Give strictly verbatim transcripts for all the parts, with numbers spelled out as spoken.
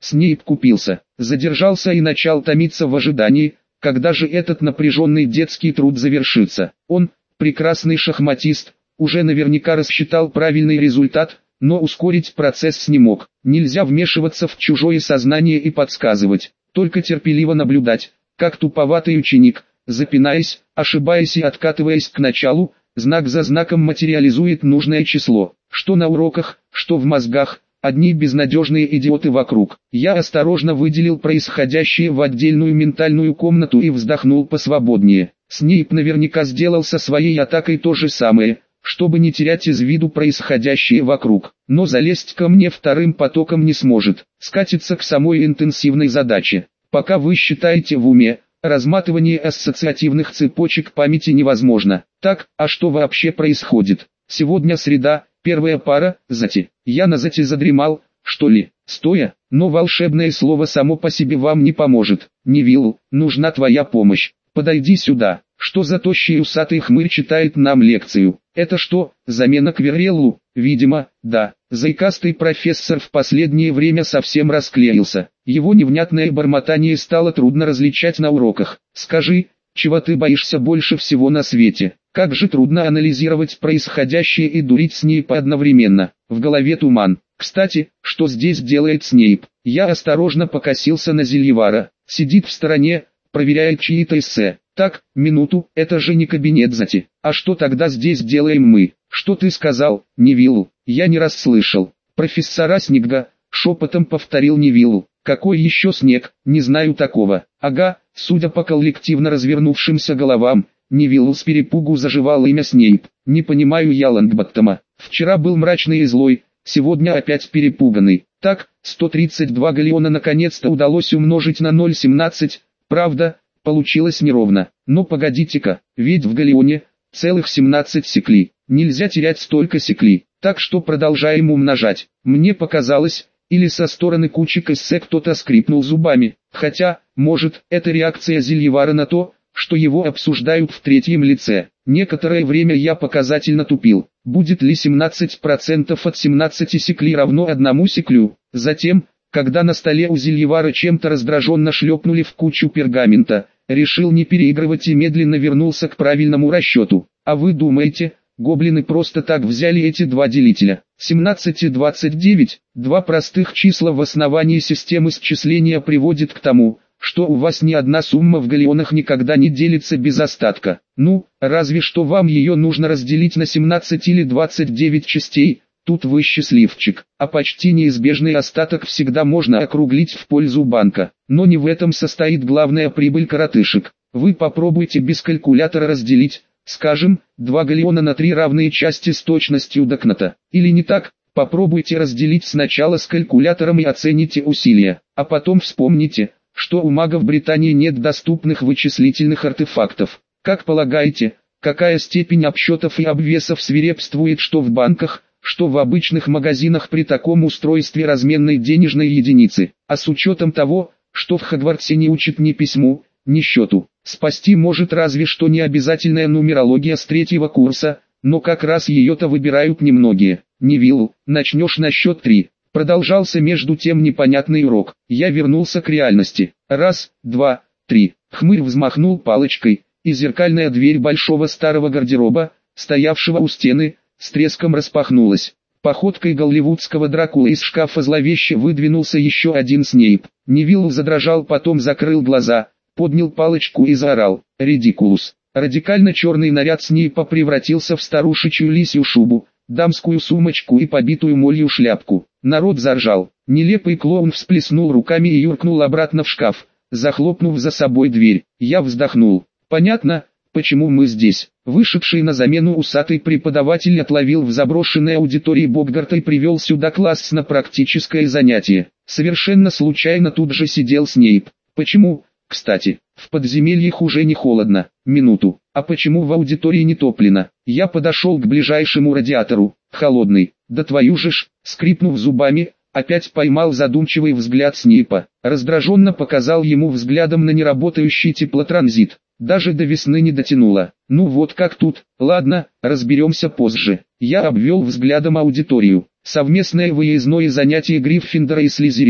Снейп купился, задержался и начал томиться в ожидании, когда же этот напряженный детский труд завершится. Он, прекрасный шахматист, уже наверняка рассчитал правильный результат, но ускорить процесс не мог. Нельзя вмешиваться в чужое сознание и подсказывать, только терпеливо наблюдать, как туповатый ученик, запинаясь, ошибаясь и откатываясь к началу, знак за знаком материализует нужное число. Что на уроках, что в мозгах, одни безнадежные идиоты вокруг. Я осторожно выделил происходящее в отдельную ментальную комнату и вздохнул посвободнее. Снейп наверняка сделал со своей атакой то же самое, чтобы не терять из виду происходящее вокруг. Но залезть ко мне вторым потоком не сможет, скатиться к самой интенсивной задаче. Пока вы считаете в уме, разматывание ассоциативных цепочек памяти невозможно. Так, а что вообще происходит? Сегодня среда, первая пара, зати. Я на зати задремал, что ли, стоя, но волшебное слово само по себе вам не поможет. Невилл, нужна твоя помощь. Подойди сюда. Что за тощий усатый хмырь читает нам лекцию? Это что, замена Квереллу? Видимо, да. Заикастый профессор в последнее время совсем расклеился. Его невнятное бормотание стало трудно различать на уроках. Скажи, чего ты боишься больше всего на свете? Как же трудно анализировать происходящее и дурить Снейпа одновременно. В голове туман. Кстати, что здесь делает Снейп? Я осторожно покосился на Зельевара. Сидит в стороне, проверяет чьи-то эссе. Так, минуту, это же не кабинет зати. А что тогда здесь делаем мы? Что ты сказал, Невилл? Я не расслышал. Профессора Снегга, шепотом повторил Невилл. Какой еще снег, не знаю такого. Ага, судя по коллективно развернувшимся головам, Невилл с перепугу заживал имя Снейп. Не понимаю я Лонгботтома. Вчера был мрачный и злой, сегодня опять перепуганный. Так, сто тридцать два галлеона наконец-то удалось умножить на ноль целых семнадцать, правда, получилось неровно. Но погодите-ка, ведь в галлеоне целых семнадцать секли. Нельзя терять столько секли, так что продолжаем умножать. Мне показалось, или со стороны кучек эссе кто-то скрипнул зубами, хотя, может, это реакция Зельевара на то, что его обсуждают в третьем лице. Некоторое время я показательно тупил, будет ли семнадцать процентов от семнадцати секли равно одному секлю. Затем, когда на столе у Зельевара чем-то раздраженно шлепнули в кучу пергамента, решил не переигрывать и медленно вернулся к правильному расчету. А вы думаете, гоблины просто так взяли эти два делителя? семнадцать и двадцать девять, два простых числа в основании системы счисления приводит к тому, что у вас ни одна сумма в галлеонах никогда не делится без остатка. Ну, разве что вам ее нужно разделить на семнадцать или двадцать девять частей, тут вы счастливчик. А почти неизбежный остаток всегда можно округлить в пользу банка. Но не в этом состоит главная прибыль коротышек. Вы попробуйте без калькулятора разделить, скажем, два галлеона на три равные части с точностью до кната. Или не так? Попробуйте разделить сначала с калькулятором и оцените усилия, а потом вспомните, что у магов Британии нет доступных вычислительных артефактов. Как полагаете, какая степень обсчетов и обвесов свирепствует что в банках, что в обычных магазинах при таком устройстве разменной денежной единицы? А с учетом того, что в Хогвартсе не учат ни письму, ни счету, спасти может разве что необязательная нумерология с третьего курса, но как раз ее-то выбирают немногие. Невилл, начнешь на счет три. Продолжался между тем непонятный урок. Я вернулся к реальности. Раз, два, три. Хмырь взмахнул палочкой, и зеркальная дверь большого старого гардероба, стоявшего у стены, с треском распахнулась. Походкой голливудского Дракулы из шкафа зловеще выдвинулся еще один Снейп. Невилл задрожал, потом закрыл глаза, поднял палочку и заорал. «Редикулус!» Радикально черный наряд Снейпа превратился в старушечью лисью шубу, дамскую сумочку и побитую молью шляпку. Народ заржал. Нелепый клоун всплеснул руками и юркнул обратно в шкаф, захлопнув за собой дверь. Я вздохнул. Понятно, почему мы здесь. Вышедший на замену усатый преподаватель отловил в заброшенной аудитории Боггарта и привел сюда класс на практическое занятие. Совершенно случайно тут же сидел Снейп. Почему, кстати, в подземельях уже не холодно? Минуту. А почему в аудитории не топлено? Я подошел к ближайшему радиатору. Холодный. Да твою же ж, скрипнув зубами, опять поймал задумчивый взгляд Снейпа. Раздраженно показал ему взглядом на неработающий теплотранзит. Даже до весны не дотянуло. Ну вот как тут, ладно, разберемся позже. Я обвел взглядом аудиторию. Совместное выездное занятие Гриффиндора и Слизерина.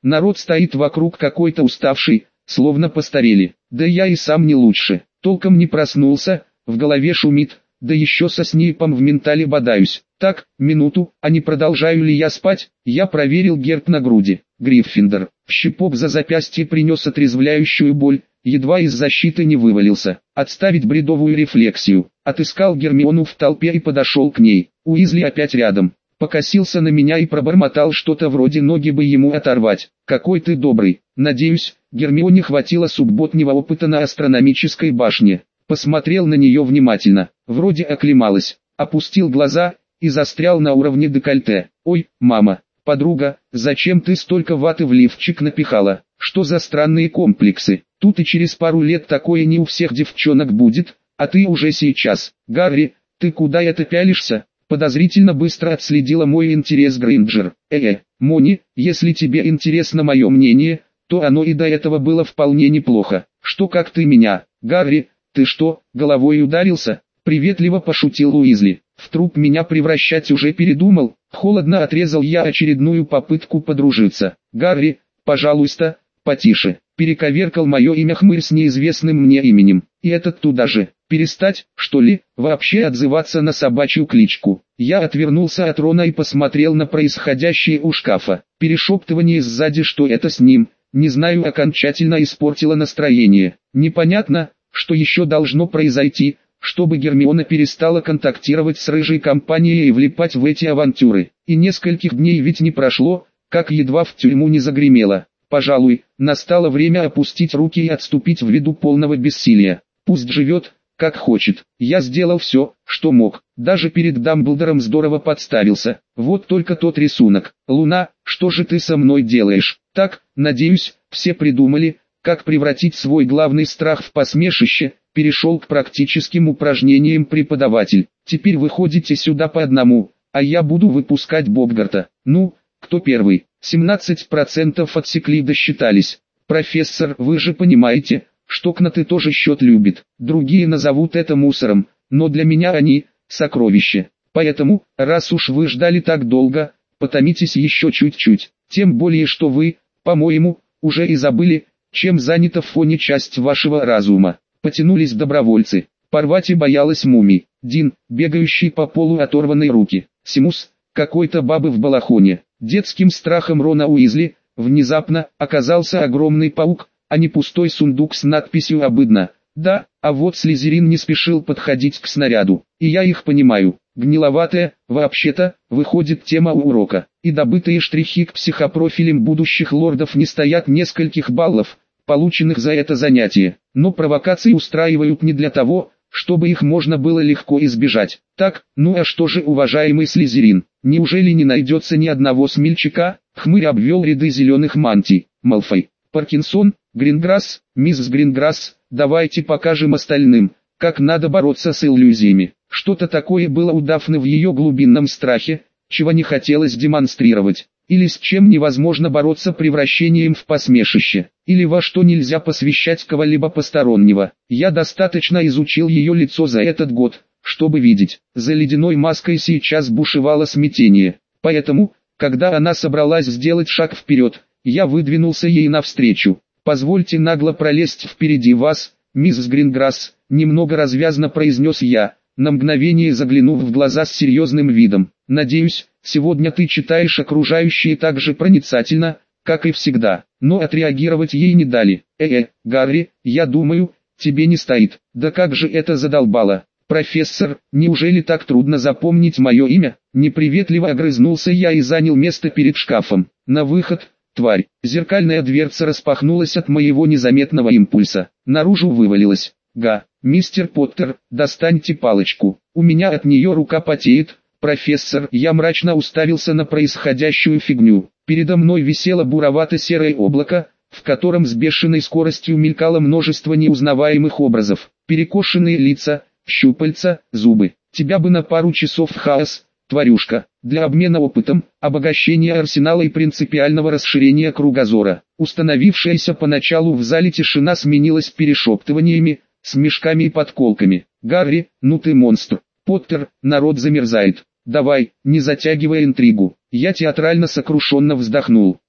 Народ стоит вокруг какой-то уставший, словно постарели. Да я и сам не лучше. Толком не проснулся, в голове шумит, да еще со Снейпом в ментале бодаюсь. Так, минуту, а не продолжаю ли я спать? Я проверил герб на груди. Гриффиндор. Щипок за запястье принес отрезвляющую боль, едва из защиты не вывалился. Отставить бредовую рефлексию. Отыскал Гермиону в толпе и подошел к ней. Уизли опять рядом. Покосился на меня и пробормотал что-то вроде «ноги бы ему оторвать». «Какой ты добрый». Надеюсь, Гермионе хватило субботнего опыта на астрономической башне. Посмотрел на нее внимательно. Вроде оклемалась. Опустил глаза и застрял на уровне декольте. «Ой, мама, подруга, зачем ты столько ваты в лифчик напихала? Что за странные комплексы? Тут и через пару лет такое не у всех девчонок будет, а ты уже сейчас. Гарри, ты куда это пялишься?» Подозрительно быстро отследила мой интерес Грейнджер. «Э-э, Мони, если тебе интересно мое мнение, то оно и до этого было вполне неплохо. Что как ты меня, Гарри, ты что, головой ударился?» Приветливо пошутил Уизли. «В труп меня превращать уже передумал?» Холодно отрезал я очередную попытку подружиться. «Гарри, пожалуйста, потише». Перековеркал мое имя хмырь с неизвестным мне именем. И этот туда же. Перестать, что ли, вообще отзываться на собачью кличку. Я отвернулся от Рона и посмотрел на происходящее у шкафа. Перешептывание сзади, что это с ним, не знаю, окончательно испортило настроение. Непонятно, что еще должно произойти, чтобы Гермиона перестала контактировать с рыжей компанией и влипать в эти авантюры. И нескольких дней ведь не прошло, как едва в тюрьму не загремело. Пожалуй, настало время опустить руки и отступить ввиду полного бессилия. Пусть живет, как хочет. Я сделал все, что мог. Даже перед Дамблдором здорово подставился. Вот только тот рисунок. Луна, что же ты со мной делаешь? Так, надеюсь, все придумали, как превратить свой главный страх в посмешище. Перешел к практическим упражнениям преподаватель. Теперь вы ходите сюда по одному, а я буду выпускать Боггарта. Ну, кто первый? семнадцать процентов отсекли, досчитались. Профессор, вы же понимаете, что кноты тоже счет любит. Другие назовут это мусором, но для меня они – сокровище. Поэтому, раз уж вы ждали так долго, потомитесь еще чуть-чуть. Тем более, что вы, по-моему, уже и забыли, чем занята в фоне часть вашего разума. Потянулись добровольцы. Парвати боялась мумий. Дин, бегающий по полу оторванной руки. Симус, какой-то бабы в балахоне. Детским страхом Рона Уизли, внезапно, оказался огромный паук, а не пустой сундук с надписью «Обыдно». Да, а вот Слизерин не спешил подходить к снаряду. И я их понимаю. Гниловатая, вообще-то, выходит тема урока. И добытые штрихи к психопрофилям будущих лордов не стоят нескольких баллов, полученных за это занятие. Но провокации устраивают не для того, чтобы их можно было легко избежать. Так, ну а что же, уважаемый Слизерин, неужели не найдется ни одного смельчака? Хмырь обвел ряды зеленых мантий. Малфой, Паркинсон, Гринграсс, мисс Гринграсс, давайте покажем остальным, как надо бороться с иллюзиями. Что-то такое было у Дафны в ее глубинном страхе, чего не хотелось демонстрировать. Или с чем невозможно бороться превращением в посмешище, или во что нельзя посвящать кого-либо постороннего. Я достаточно изучил ее лицо за этот год, чтобы видеть, за ледяной маской сейчас бушевало смятение. Поэтому, когда она собралась сделать шаг вперед, я выдвинулся ей навстречу. «Позвольте нагло пролезть впереди вас, мисс Гринграсс», немного развязно произнес я, на мгновение заглянув в глаза с серьезным видом. «Надеюсь, сегодня ты читаешь окружающие так же проницательно, как и всегда». Но отреагировать ей не дали. «Э-э, Гарри, я думаю, тебе не стоит». «Да как же это задолбало! Профессор, неужели так трудно запомнить мое имя?» Неприветливо огрызнулся я и занял место перед шкафом. «На выход, тварь!» Зеркальная дверца распахнулась от моего незаметного импульса. Наружу вывалилась. «Га, мистер Поттер, достаньте палочку. У меня от нее рука потеет». «Профессор», я мрачно уставился на происходящую фигню. Передо мной висело буровато-серое облако, в котором с бешеной скоростью мелькало множество неузнаваемых образов. Перекошенные лица, щупальца, зубы. Тебя бы на пару часов в хаос, тварюшка, для обмена опытом, обогащения арсенала и принципиального расширения кругозора. Установившаяся поначалу в зале тишина сменилась перешептываниями, смешками и подколками. «Гарри, ну ты монстр! Поттер, народ замерзает! Давай, не затягивай интригу!» Я театрально сокрушенно вздохнул.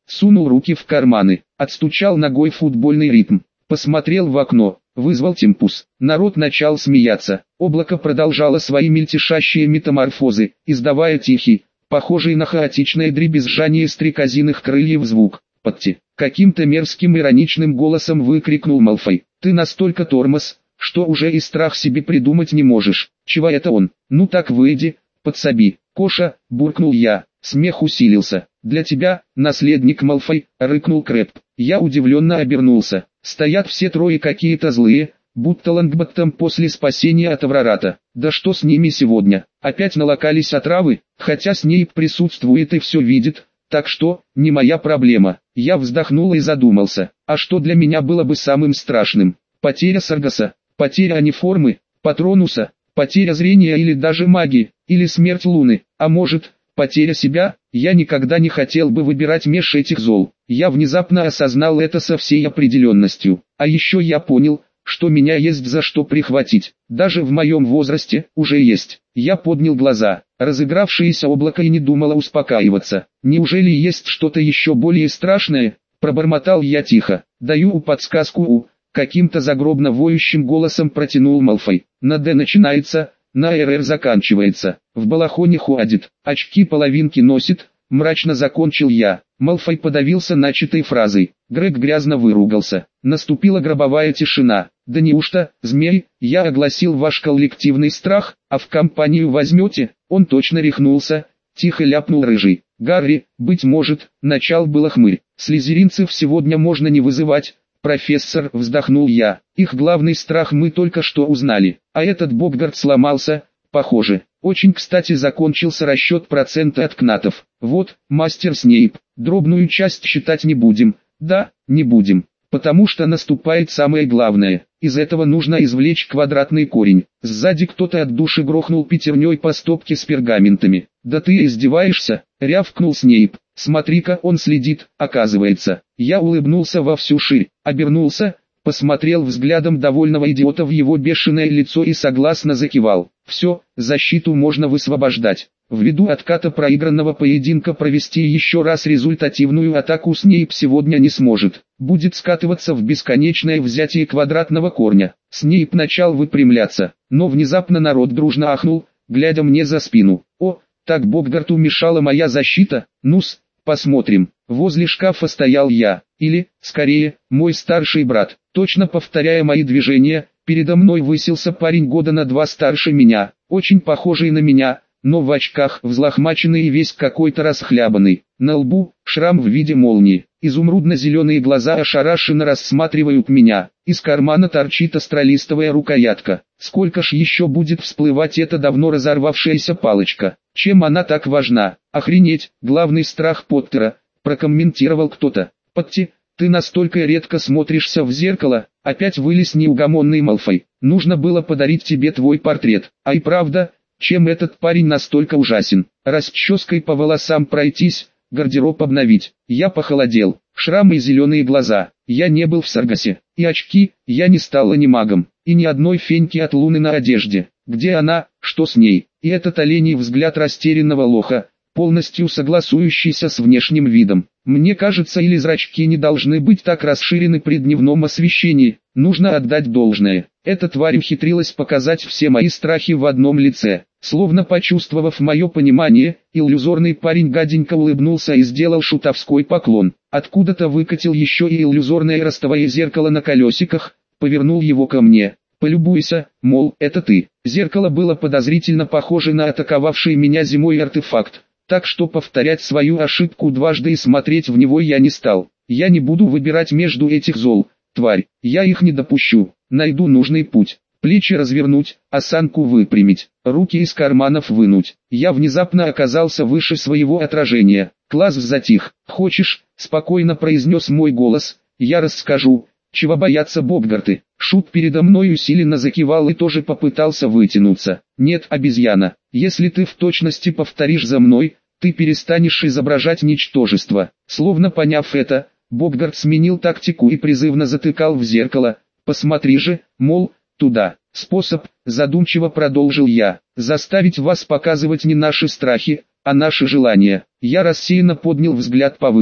сунул руки в карманы, отстучал ногой футбольный ритм, посмотрел в окно, вызвал темпус. Народ начал смеяться. Облако продолжало свои мельтешащие метаморфозы, издавая тихий, похожий на хаотичное дребезжание стрекозиных крыльев звук. «Подти!» — каким-то мерзким ироничным голосом выкрикнул Малфой. «Ты настолько тормоз, что уже и страх себе придумать не можешь. Чего это он? Ну так выйди, подсоби». «Коша!» — буркнул я. Смех усилился. «Для тебя, наследник Малфой!» — рыкнул Крэб. Я удивленно обернулся. Стоят все трое какие-то злые, будто Лонгботтом после спасения от Аврората. Да что с ними сегодня? Опять налокались отравы, хотя Снейп присутствует и все видит, так что, не моя проблема. Я вздохнул и задумался, а что для меня было бы самым страшным? Потеря Саргаса, потеря аниформы, Патронуса, потеря зрения или даже магии, или смерть Луны, а может, потеря себя? Я никогда не хотел бы выбирать меж этих зол. Я внезапно осознал это со всей определенностью. А еще я понял, что меня есть за что прихватить. Даже в моем возрасте уже есть. Я поднял глаза. Разыгравшееся облако и не думало успокаиваться. Неужели есть что-то еще более страшное? Пробормотал я тихо. Даю подсказку у. Каким-то загробно воющим голосом протянул Малфой. На Д начинается, на РР заканчивается. В балахоне ходит, очки половинки носит. Мрачно закончил я. Малфой подавился начатой фразой. Грег грязно выругался. Наступила гробовая тишина. Да неужто, змей, я огласил ваш коллективный страх, а в компанию возьмете? Он точно рехнулся. Тихо ляпнул рыжий. Гарри, быть может, начал было хмырь. Слизеринцев сегодня можно не вызывать. Профессор, вздохнул я. Их главный страх мы только что узнали. А этот Боггарт сломался, похоже. Очень кстати закончился расчет процента от кнатов. Вот, мастер Снейп, дробную часть считать не будем. Да, не будем. Потому что наступает самое главное. Из этого нужно извлечь квадратный корень. Сзади кто-то от души грохнул пятерней по стопке с пергаментами. Да ты издеваешься? Рявкнул Снейп. Смотри-ка, он следит, оказывается. Я улыбнулся во всю ширь, обернулся, посмотрел взглядом довольного идиота в его бешеное лицо и согласно закивал. Все, защиту можно высвобождать. Ввиду отката проигранного поединка провести еще раз результативную атаку Снейп сегодня не сможет. Будет скатываться в бесконечное взятие квадратного корня. Снейп начал выпрямляться, но внезапно народ дружно ахнул, глядя мне за спину. О, так Боггарту мешала моя защита? Ну-с, посмотрим. Возле шкафа стоял я, или, скорее, мой старший брат. Точно повторяя мои движения, передо мной высился парень года на два старше меня, очень похожий на меня, но в очках, взлохмаченный и весь какой-то расхлябанный. На лбу шрам в виде молнии. Изумрудно-зеленые глаза ошарашенно рассматривают меня. Из кармана торчит астролистовая рукоятка. Сколько ж еще будет всплывать эта давно разорвавшаяся палочка? Чем она так важна? Охренеть, главный страх Поттера, прокомментировал кто-то. Подти, ты настолько редко смотришься в зеркало, опять вылез неугомонный Малфой. Нужно было подарить тебе твой портрет. А и правда, чем этот парень настолько ужасен? Расческой по волосам пройтись, гардероб обновить. Я похолодел. Шрамы и зеленые глаза. Я не был в Саргасе. И очки, я не стал анимагом. И ни одной феньки от Луны на одежде. Где она, что с ней? И этот оленей взгляд растерянного лоха, полностью согласующийся с внешним видом. Мне кажется, или зрачки не должны быть так расширены при дневном освещении. Нужно отдать должное. Эта тварь ухитрилась показать все мои страхи в одном лице. Словно почувствовав мое понимание, иллюзорный парень гаденько улыбнулся и сделал шутовской поклон. Откуда-то выкатил еще и иллюзорное ростовое зеркало на колесиках, повернул его ко мне. Полюбуйся, мол, это ты. Зеркало было подозрительно похоже на атаковавший меня зимой артефакт, так что повторять свою ошибку дважды и смотреть в него я не стал. Я не буду выбирать между этих зол, тварь, я их не допущу, найду нужный путь. Плечи развернуть, осанку выпрямить, руки из карманов вынуть. Я внезапно оказался выше своего отражения. Класс затих. «Хочешь?» — спокойно произнес мой голос. «Я расскажу, чего боятся Боггарты». Шут передо мной усиленно закивал и тоже попытался вытянуться. «Нет, обезьяна, если ты в точности повторишь за мной, ты перестанешь изображать ничтожество». Словно поняв это, Боггарт сменил тактику и призывно затыкал в зеркало. «Посмотри же, мол, туда». Способ, задумчиво продолжил я, заставить вас показывать не наши страхи, а наши желания. Я рассеянно поднял взгляд повыше.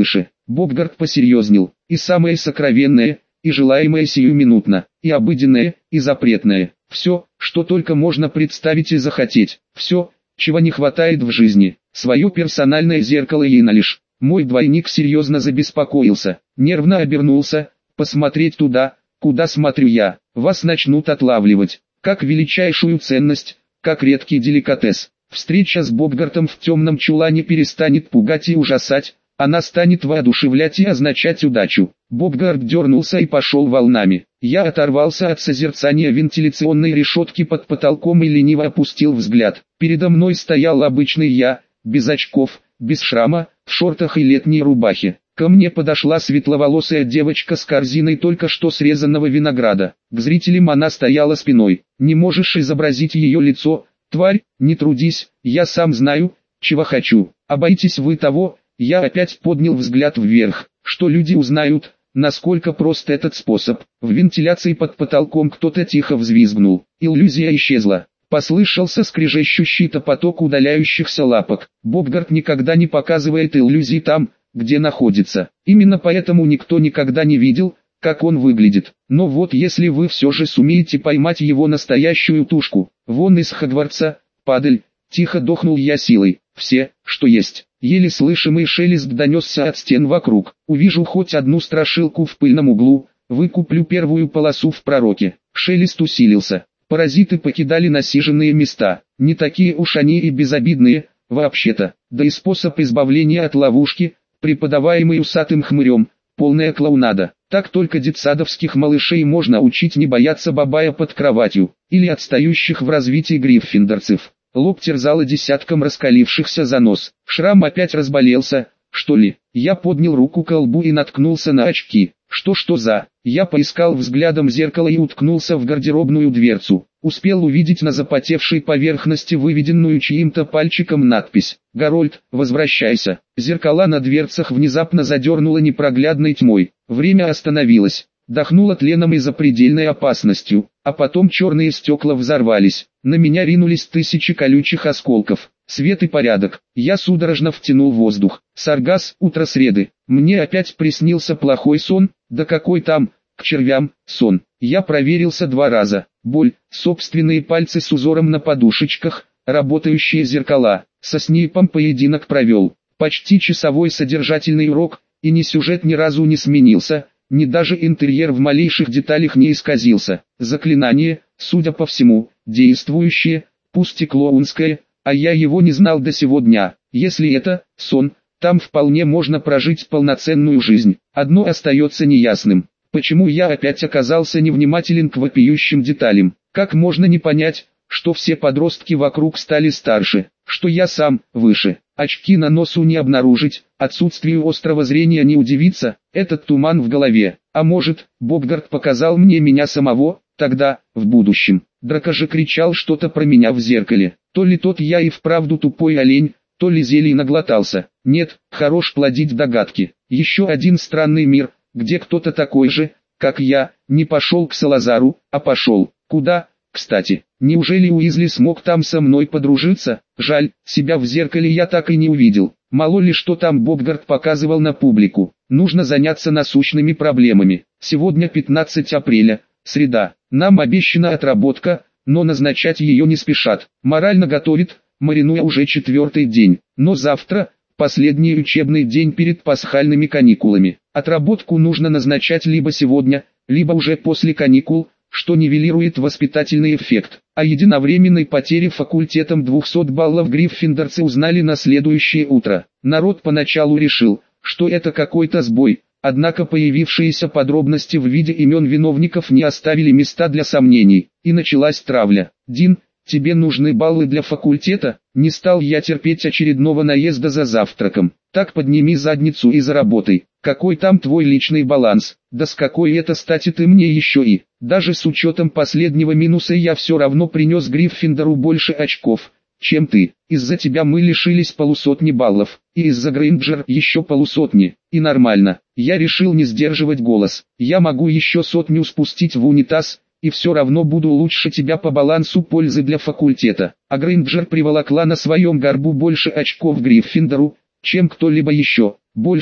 Боггарт посерьезнел. И самое сокровенное, и желаемое сиюминутно, и обыденное, и запретное. Все, что только можно представить и захотеть. Все, чего не хватает в жизни. Свое персональное зеркало ей налишь. Мой двойник серьезно забеспокоился. Нервно обернулся. Посмотреть туда, куда смотрю я. Вас начнут отлавливать. Как величайшую ценность, как редкий деликатес. Встреча с Боггартом в темном чулане перестанет пугать и ужасать. Она станет воодушевлять и означать удачу. Боггарт дернулся и пошел волнами. Я оторвался от созерцания вентиляционной решетки под потолком и лениво опустил взгляд. Передо мной стоял обычный я, без очков, без шрама, в шортах и летней рубахе. Ко мне подошла светловолосая девочка с корзиной только что срезанного винограда. К зрителям она стояла спиной. Не можешь изобразить ее лицо, тварь, не трудись, я сам знаю, чего хочу. Обойтесь вы того. Я опять поднял взгляд вверх, что люди узнают, насколько прост этот способ. В вентиляции под потолком кто-то тихо взвизгнул. Иллюзия исчезла. Послышался скрежещущий топоток удаляющихся лапок. Боггарт никогда не показывает иллюзий там, где находится. Именно поэтому никто никогда не видел, как он выглядит. Но вот если вы все же сумеете поймать его настоящую тушку, вон из Хогвартса, падаль, тихо дохнул я силой. Все, что есть. Еле слышимый шелест донесся от стен вокруг. Увижу хоть одну страшилку в пыльном углу, выкуплю первую полосу в пророке. Шелест усилился. Паразиты покидали насиженные места. Не такие уж они и безобидные, вообще-то. Да и способ избавления от ловушки, преподаваемый усатым хмырем, полная клоунада. Так только детсадовских малышей можно учить не бояться бабая под кроватью, или отстающих в развитии гриффиндорцев. Лоб терзало десятком раскалившихся занос. Шрам опять разболелся, что ли? Я поднял руку к лбу и наткнулся на очки. Что-что за? Я поискал взглядом зеркало и уткнулся в гардеробную дверцу. Успел увидеть на запотевшей поверхности выведенную чьим-то пальчиком надпись «Гарольд, возвращайся». Зеркала на дверцах внезапно задернуло непроглядной тьмой. Время остановилось. Дохнуло тленом и запредельной опасностью, а потом черные стекла взорвались. На меня ринулись тысячи колючих осколков. Свет и порядок. Я судорожно втянул воздух. Саргас, утро среды. Мне опять приснился плохой сон, да какой там, к червям, сон. Я проверился два раза. Боль, собственные пальцы с узором на подушечках, работающие зеркала. Со Снейпом поединок провел. Почти часовой содержательный урок, и ни сюжет ни разу не сменился. Ни даже интерьер в малейших деталях не исказился. Заклинание, судя по всему, действующее, пусть и клоунское, а я его не знал до сего дня. Если это сон, там вполне можно прожить полноценную жизнь. Одно остается неясным. Почему я опять оказался невнимателен к вопиющим деталям? Как можно не понять, что все подростки вокруг стали старше, что я сам выше? Очки на носу не обнаружить, отсутствию острого зрения не удивиться, этот туман в голове. А может, Боггарт показал мне меня самого, тогда, в будущем. Драко же кричал что-то про меня в зеркале. То ли тот я и вправду тупой олень, то ли зелий наглотался. Нет, хорош плодить догадки. Еще один странный мир, где кто-то такой же, как я, не пошел к Салазару, а пошел. Куда? Кстати, неужели Уизли смог там со мной подружиться? Жаль, себя в зеркале я так и не увидел. Мало ли что там Боггарт показывал на публику. Нужно заняться насущными проблемами. Сегодня пятнадцатое апреля, среда. Нам обещана отработка, но назначать ее не спешат. Морально готовит, маринуя уже четвертый день. Но завтра, последний учебный день перед пасхальными каникулами. Отработку нужно назначать либо сегодня, либо уже после каникул, что нивелирует воспитательный эффект. О единовременной потере факультетом двухсот баллов гриффиндорцы узнали на следующее утро. Народ поначалу решил, что это какой-то сбой, однако появившиеся подробности в виде имен виновников не оставили места для сомнений, и началась травля. «Дин, тебе нужны баллы для факультета?» Не стал я терпеть очередного наезда за завтраком. «Так подними задницу и заработай. Какой там твой личный баланс? Да с какой это стати ты мне еще и...» Даже с учетом последнего минуса я все равно принес Гриффиндору больше очков, чем ты. Из-за тебя мы лишились полусотни баллов, и из-за Грейнджер еще полусотни. И нормально. Я решил не сдерживать голос. Я могу еще сотню спустить в унитаз, и все равно буду лучше тебя по балансу пользы для факультета. А Грейнджер приволокла на своем горбу больше очков Гриффиндору, чем кто-либо еще. Больше,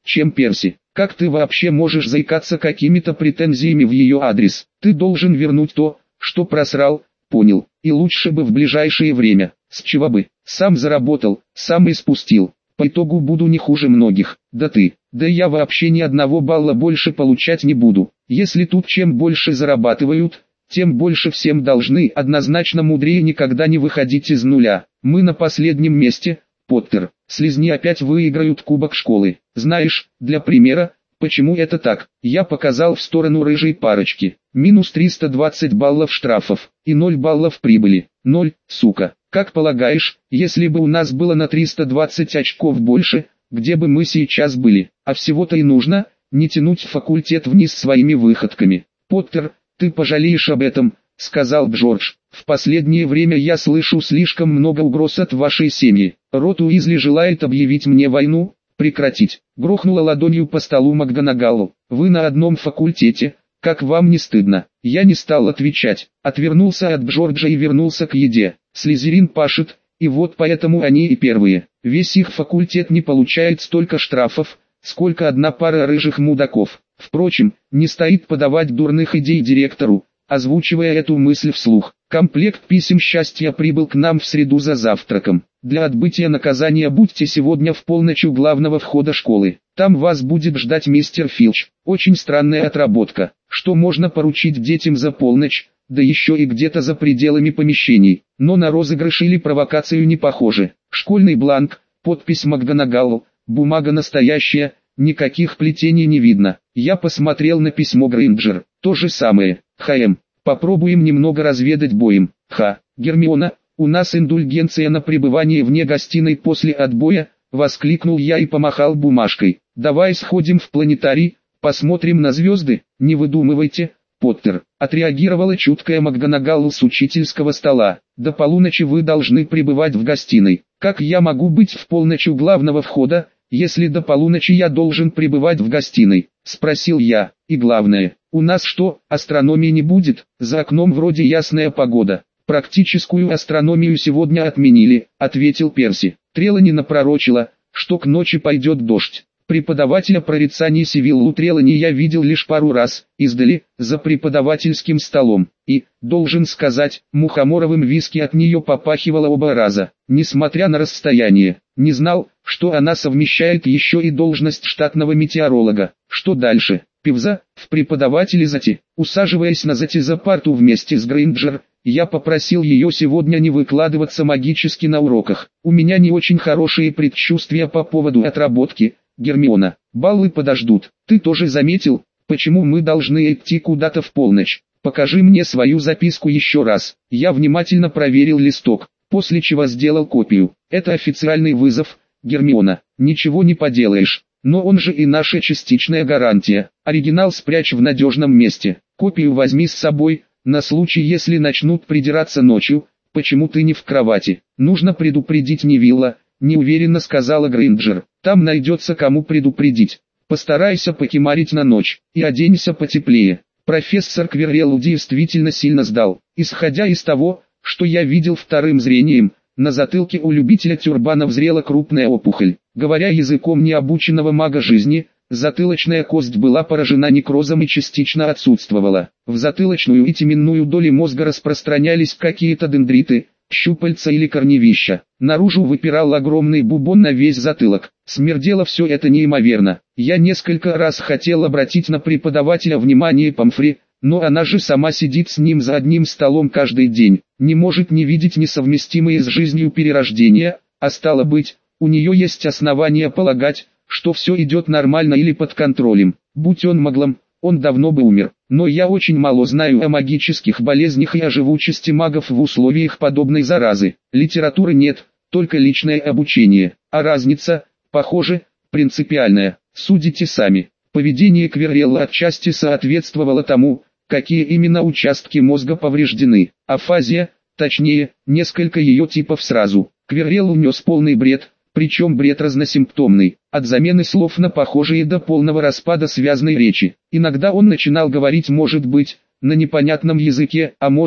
чем Перси. Как ты вообще можешь заикаться какими-то претензиями в ее адрес? Ты должен вернуть то, что просрал, понял, и лучше бы в ближайшее время. С чего бы? Сам заработал, сам и спустил. По итогу буду не хуже многих. Да ты, да я вообще ни одного балла больше получать не буду. Если тут чем больше зарабатывают, тем больше всем должны. Однозначно мудрее никогда не выходить из нуля. Мы на последнем месте, Поттер. Слизни опять выиграют кубок школы. Знаешь, для примера, почему это так? Я показал в сторону рыжей парочки. Минус триста двадцать баллов штрафов и ноль баллов прибыли. Ноль, сука. Как полагаешь, если бы у нас было на триста двадцать очков больше, где бы мы сейчас были? А всего-то и нужно, не тянуть факультет вниз своими выходками. Поттер, ты пожалеешь об этом, сказал Джордж. В последнее время я слышу слишком много угроз от вашей семьи. Рот Уизли желает объявить мне войну. Прекратить. Грохнула ладонью по столу МакГонагалл. Вы на одном факультете, как вам не стыдно? Я не стал отвечать. Отвернулся от Джорджа и вернулся к еде. Слизерин пашет, и вот поэтому они и первые. Весь их факультет не получает столько штрафов, сколько одна пара рыжих мудаков. Впрочем, не стоит подавать дурных идей директору, озвучивая эту мысль вслух. Комплект писем счастья прибыл к нам в среду за завтраком. Для отбытия наказания будьте сегодня в полночь у главного входа школы. Там вас будет ждать мистер Филч. Очень странная отработка. Что можно поручить детям за полночь, да еще и где-то за пределами помещений. Но на розыгрыш или провокацию не похоже. Школьный бланк, подпись МакГонагалл, бумага настоящая, никаких плетений не видно. Я посмотрел на письмо Грейнджер. То же самое. ХМ. Попробуем немного разведать боем. Ха. Гермиона, у нас индульгенция на пребывание вне гостиной после отбоя, воскликнул я и помахал бумажкой. Давай сходим в планетарий, посмотрим на звезды. Не выдумывайте, Поттер. Отреагировала чуткая МакГонагалл с учительского стола. До полуночи вы должны пребывать в гостиной. Как я могу быть в полночь у главного входа, если до полуночи я должен пребывать в гостиной? Спросил я. И главное, у нас что, астрономии не будет? За окном вроде ясная погода. Практическую астрономию сегодня отменили, ответил Перси. Трелани напророчила, что к ночи пойдет дождь. Преподавателя прорицаний Сивиллу Трелани я видел лишь пару раз, издали, за преподавательским столом, и, должен сказать, мухоморовым виски от нее попахивало оба раза. Несмотря на расстояние, не знал, что она совмещает еще и должность штатного метеоролога. Что дальше? Пивза, в преподавателе Зати. Усаживаясь на Зати за парту вместе с Грейнджер, я попросил ее сегодня не выкладываться магически на уроках. У меня не очень хорошие предчувствия по поводу отработки. Гермиона, баллы подождут. Ты тоже заметил, почему мы должны идти куда-то в полночь? Покажи мне свою записку еще раз. Я внимательно проверил листок, после чего сделал копию. Это официальный вызов, Гермиона. Ничего не поделаешь. Но он же и наша частичная гарантия. Оригинал спрячь в надежном месте. Копию возьми с собой, на случай если начнут придираться ночью. Почему ты не в кровати? Нужно предупредить Невилла, неуверенно сказала Грейнджер. Там найдется кому предупредить. Постарайся покемарить на ночь, и оденься потеплее. Профессор Квиррелл действительно сильно сдал. Исходя из того, что я видел вторым зрением, на затылке у любителя тюрбанов зрела крупная опухоль. Говоря языком необученного мага жизни, затылочная кость была поражена некрозом и частично отсутствовала. В затылочную и теменную доли мозга распространялись какие-то дендриты, щупальца или корневища. Наружу выпирал огромный бубон на весь затылок. Смердело все это неимоверно. Я несколько раз хотел обратить на преподавателя внимание Помфри, но она же сама сидит с ним за одним столом каждый день, не может не видеть несовместимые с жизнью перерождения, а стало быть, у нее есть основания полагать, что все идет нормально или под контролем. Будь он маглом, он давно бы умер. Но я очень мало знаю о магических болезнях и о живучести магов в условиях подобной заразы. Литературы нет, только личное обучение. А разница, похоже, принципиальная. Судите сами. Поведение Квиррелла отчасти соответствовало тому, какие именно участки мозга повреждены. Афазия, точнее, несколько ее типов сразу. Квиррелл унес полный бред, причем бред разносимптомный, от замены слов на похожие до полного распада связной речи. Иногда он начинал говорить может быть, на непонятном языке, а может,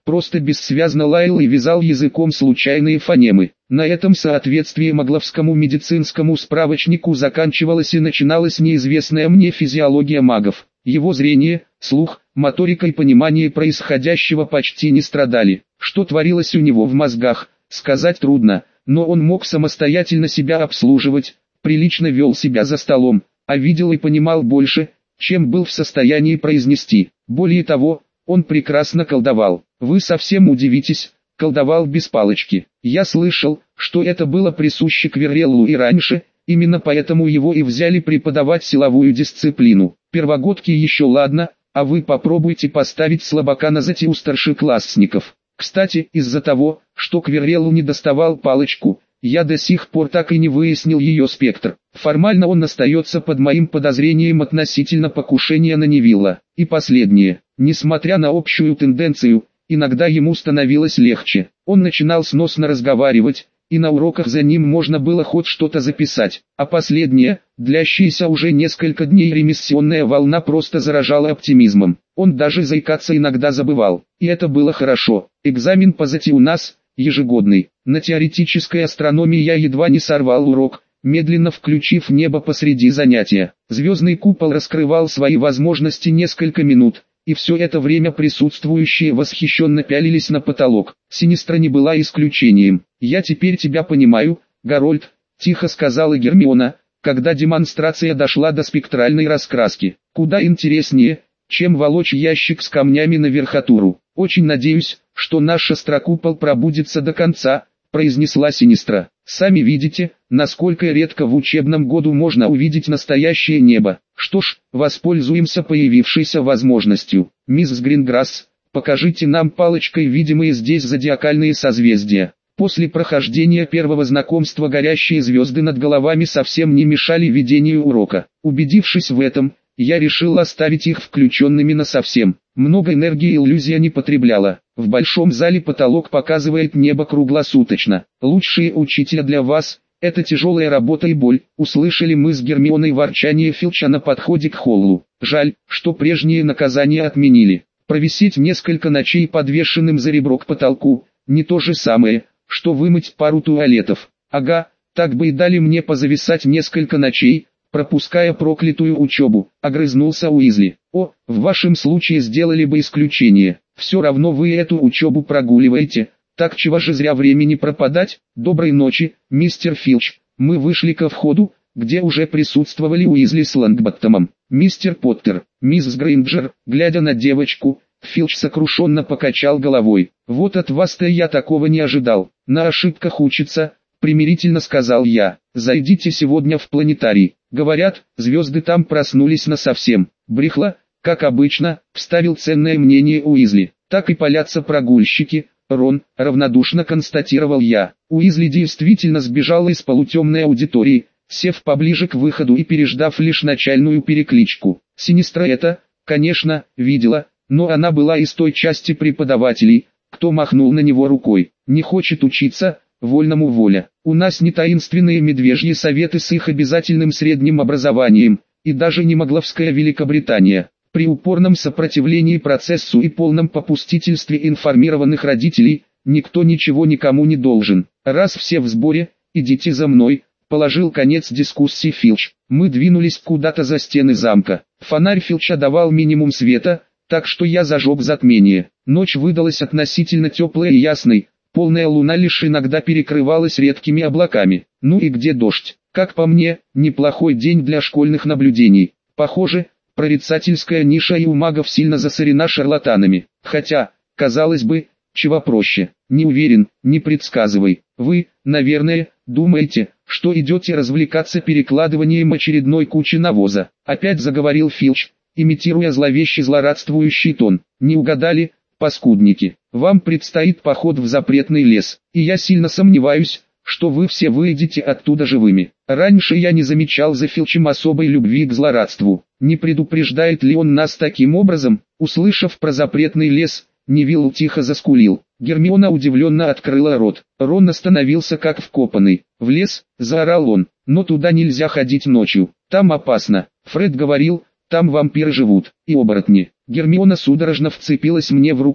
просто бессвязно лаял и вязал языком случайные фонемы. На этом соответствие магловскому медицинскому справочнику заканчивалось и начиналась неизвестная мне физиология магов. Его зрение, слух, моторика и понимание происходящего почти не страдали. Что творилось у него в мозгах, сказать трудно, но он мог самостоятельно себя обслуживать, прилично вел себя за столом, а видел и понимал больше, чем был в состоянии произнести. Более того, он прекрасно колдовал. Вы совсем удивитесь, колдовал без палочки. Я слышал, что это было присуще Квирреллу и раньше, именно поэтому его и взяли преподавать силовую дисциплину. Первогодки еще ладно, а вы попробуйте поставить слабака на зате у старшеклассников. Кстати, из-за того, что Квирреллу не доставал палочку, я до сих пор так и не выяснил ее спектр. Формально он остается под моим подозрением относительно покушения на Невилла. И последнее. Несмотря на общую тенденцию, иногда ему становилось легче. Он начинал сносно разговаривать, и на уроках за ним можно было хоть что-то записать. А последнее, длящаяся уже несколько дней ремиссионная волна просто заражала оптимизмом. Он даже заикаться иногда забывал. И это было хорошо. Экзамен по зате у нас ежегодный. На теоретической астрономии я едва не сорвал урок, медленно включив небо посреди занятия. Звездный купол раскрывал свои возможности несколько минут, и все это время присутствующие восхищенно пялились на потолок. Синистра не была исключением. «Я теперь тебя понимаю, Гарольд», — тихо сказала Гермиона, когда демонстрация дошла до спектральной раскраски. «Куда интереснее, чем волочь ящик с камнями на верхотуру. Очень надеюсь, что наш шестрокупол пробудется до конца», — произнесла Синистра. «Сами видите, насколько редко в учебном году можно увидеть настоящее небо. Что ж, воспользуемся появившейся возможностью. Мисс Гринграсс, покажите нам палочкой видимые здесь зодиакальные созвездия». После прохождения первого знакомства горящие звезды над головами совсем не мешали ведению урока. Убедившись в этом, я решил оставить их включенными насовсем. Много энергии иллюзия не потребляла. В большом зале потолок показывает небо круглосуточно. Лучшие учителя для вас – это тяжелая работа и боль, услышали мы с Гермионой ворчание Филча на подходе к холлу. Жаль, что прежние наказания отменили. Провисеть несколько ночей подвешенным за ребро к потолку – не то же самое, что вымыть пару туалетов. Ага, так бы и дали мне позависать несколько ночей, пропуская проклятую учебу, огрызнулся Уизли. О, в вашем случае сделали бы исключение. Все равно вы эту учебу прогуливаете, так чего же зря времени пропадать. Доброй ночи, мистер Филч. Мы вышли ко входу, где уже присутствовали Уизли с Лонгботтомом. Мистер Поттер, мисс Грейнджер, глядя на девочку, Филч сокрушенно покачал головой. Вот от вас-то я такого не ожидал. На ошибках учится, примирительно сказал я. Зайдите сегодня в планетарий. Говорят, звезды там проснулись насовсем. Брехло, как обычно, вставил ценное мнение Уизли. Так и палятся прогульщики, Рон, равнодушно констатировал я. Уизли действительно сбежал из полутемной аудитории, сев поближе к выходу и переждав лишь начальную перекличку. Синистра это, конечно, видела, но она была из той части преподавателей, кто махнул на него рукой. Не хочет учиться, вольному воля. У нас не таинственные медвежьи советы с их обязательным средним образованием, и даже не магловская Великобритания. При упорном сопротивлении процессу и полном попустительстве информированных родителей, никто ничего никому не должен. Раз все в сборе, идите за мной, положил конец дискуссии Филч. Мы двинулись куда-то за стены замка. Фонарь Филча давал минимум света, так что я зажег затмение. Ночь выдалась относительно теплая и ясной, полная луна лишь иногда перекрывалась редкими облаками. Ну и где дождь? Как по мне, неплохой день для школьных наблюдений. Похоже, прорицательская ниша и у магов сильно засорена шарлатанами. Хотя, казалось бы, чего проще. Не уверен, не предсказывай. Вы, наверное, думаете, что идете развлекаться перекладыванием очередной кучи навоза. Опять заговорил Филч, имитируя зловещий злорадствующий тон. Не угадали, паскудники. Вам предстоит поход в запретный лес, и я сильно сомневаюсь, что вы все выйдете оттуда живыми. Раньше я не замечал за Филчем особой любви к злорадству. Не предупреждает ли он нас таким образом? Услышав про запретный лес, Невилл тихо заскулил. Гермиона удивленно открыла рот. Рон остановился как вкопанный. «В лес?» – заорал он. «Но туда нельзя ходить ночью. Там опасно. Фред говорил, там вампиры живут, и оборотни». Гермиона судорожно вцепилась мне в рукав.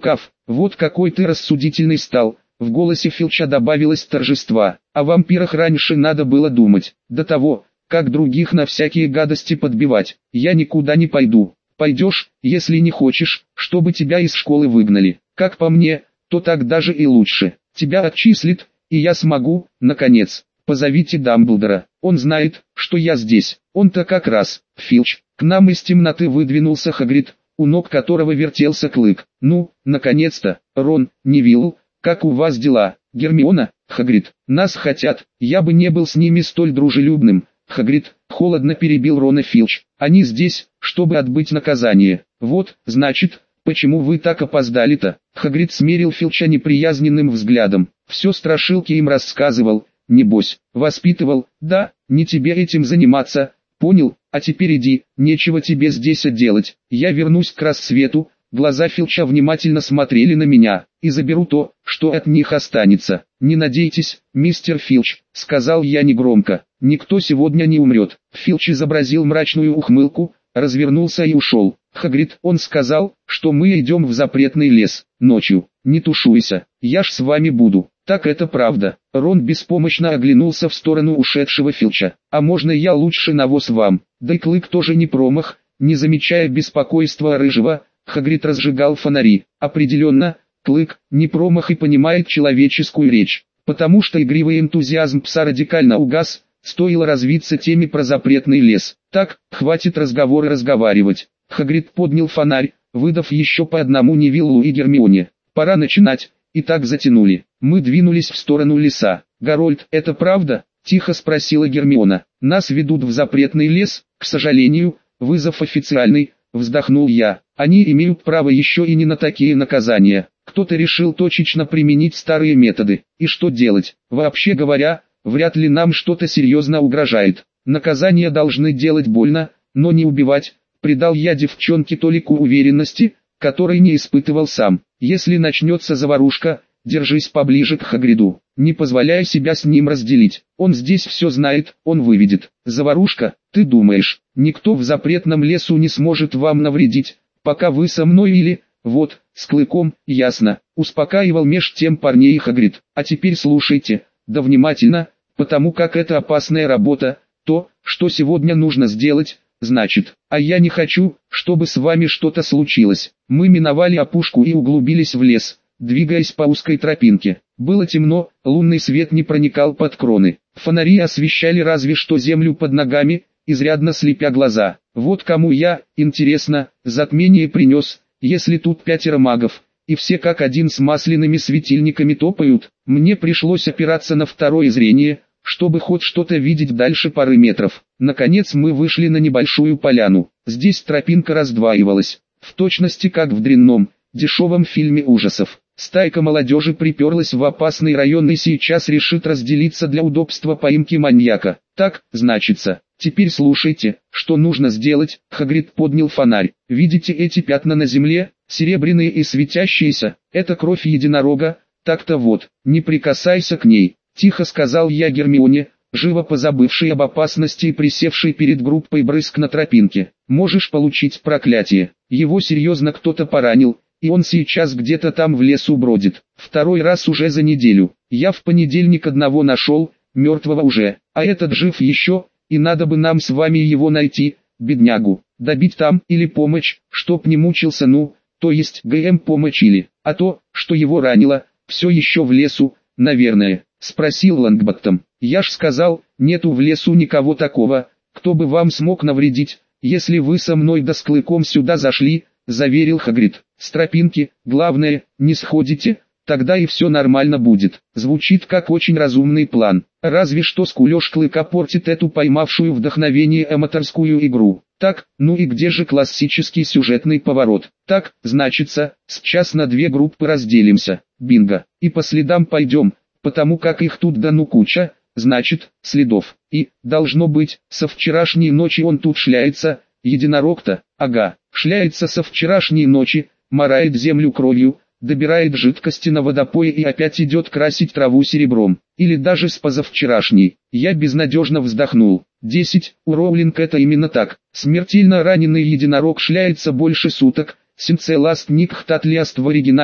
Вот какой ты рассудительный стал. В голосе Филча добавилось торжества. О вампирах раньше надо было думать. До того, как других на всякие гадости подбивать. Я никуда не пойду. Пойдешь, если не хочешь, чтобы тебя из школы выгнали. Как по мне, то так даже и лучше. Тебя отчислят, и я смогу, наконец. Позовите Дамблдора. Он знает, что я здесь. Он-то как раз. Филч. К нам из темноты выдвинулся Хагрид, у ног которого вертелся Клык. Ну, наконец-то. Рон, Невилл, как у вас дела? Гермиона, Хагрид. Нас хотят. Я бы не был с ними столь дружелюбным. Хагрид, холодно перебил Рона Филч. Они здесь, чтобы отбыть наказание. Вот, значит, почему вы так опоздали-то? Хагрид смерил Филча неприязненным взглядом. Все страшилки им рассказывал, небось, воспитывал. Да, не тебе этим заниматься, понял, а теперь иди, нечего тебе здесь делать. Я вернусь к рассвету. Глаза Филча внимательно смотрели на меня, и заберу то, что от них останется. Не надейтесь, мистер Филч, сказал я негромко, никто сегодня не умрет. Филч изобразил мрачную ухмылку, развернулся и ушел. Хагрид, он сказал, что мы идем в запретный лес, ночью. Не тушуйся, я ж с вами буду. Так это правда. Рон беспомощно оглянулся в сторону ушедшего Филча. А можно я лучше навоз вам? Да и Клык тоже не промах, не замечая беспокойства Рыжего. Хагрид разжигал фонари. Определенно, Клык не промах и понимает человеческую речь, потому что игривый энтузиазм пса радикально угас, стоило развиться теме про запретный лес. Так, хватит разговоры разговаривать. Хагрид поднял фонарь, выдав еще по одному Невиллу и Гермионе. Пора начинать, и так затянули. Мы двинулись в сторону леса. «Гарольд, это правда?» – тихо спросила Гермиона. «Нас ведут в запретный лес, к сожалению, вызов официальный», – вздохнул я. «Они имеют право еще и не на такие наказания. Кто-то решил точечно применить старые методы. И что делать? Вообще говоря, вряд ли нам что-то серьезно угрожает. Наказания должны делать больно, но не убивать», – придал я девчонке толику уверенности, которой не испытывал сам. «Если начнется заварушка, держись поближе к Хагриду, не позволяй себя с ним разделить. Он здесь все знает, он выведет. Заварушка, ты думаешь, никто в запретном лесу не сможет вам навредить, пока вы со мной или, вот, с Клыком, ясно», успокаивал меж тем парней Хагрид. «А теперь слушайте, да внимательно, потому как это опасная работа, то, что сегодня нужно сделать, значит, а я не хочу, чтобы с вами что-то случилось». Мы миновали опушку и углубились в лес, двигаясь по узкой тропинке. Было темно, лунный свет не проникал под кроны. Фонари освещали разве что землю под ногами, изрядно слепя глаза. Вот кому я, интересно, затмение принес, если тут пятеро магов, и все как один с масляными светильниками топают. Мне пришлось опираться на второе зрение, чтобы хоть что-то видеть дальше пары метров. Наконец мы вышли на небольшую поляну. Здесь тропинка раздваивалась, в точности как в дрянном, дешевом фильме ужасов. Стайка молодежи приперлась в опасный район и сейчас решит разделиться для удобства поимки маньяка. Так, значится. Теперь слушайте, что нужно сделать. Хагрид поднял фонарь. Видите эти пятна на земле, серебряные и светящиеся? Это кровь единорога. Так-то вот, не прикасайся к ней. Тихо сказал я Гермионе, живо позабывшей об опасности и присевшей перед группой брызг на тропинке. Можешь получить проклятие. Его серьезно кто-то поранил, и он сейчас где-то там в лесу бродит. Второй раз уже за неделю. Я в понедельник одного нашел, мертвого уже, а этот жив еще, и надо бы нам с вами его найти, беднягу, добить там или помочь, чтоб не мучился, ну, то есть ГМ помочь или, а то, что его ранило, все еще в лесу, наверное. Спросил Лонгботтом. Я ж сказал, нету в лесу никого такого, кто бы вам смог навредить, если вы со мной да с Клыком сюда зашли, заверил Хагрид. С тропинки, главное, не сходите, тогда и все нормально будет. Звучит как очень разумный план. Разве что скулёж Клыка портит эту поймавшую вдохновение аматорскую игру. Так, ну и где же классический сюжетный поворот? Так, значится, сейчас на две группы разделимся. Бинго. И по следам пойдем, потому как их тут да ну куча, значит, следов. И, должно быть, со вчерашней ночи он тут шляется, единорог-то, ага, шляется со вчерашней ночи, марает землю кровью, добирает жидкости на водопое и опять идет красить траву серебром. Или даже с позавчерашней. Я безнадежно вздохнул. десять. У Роулинг это именно так. Смертельно раненый единорог шляется больше суток. Синце ласт ник хтатлиаст в оригинале.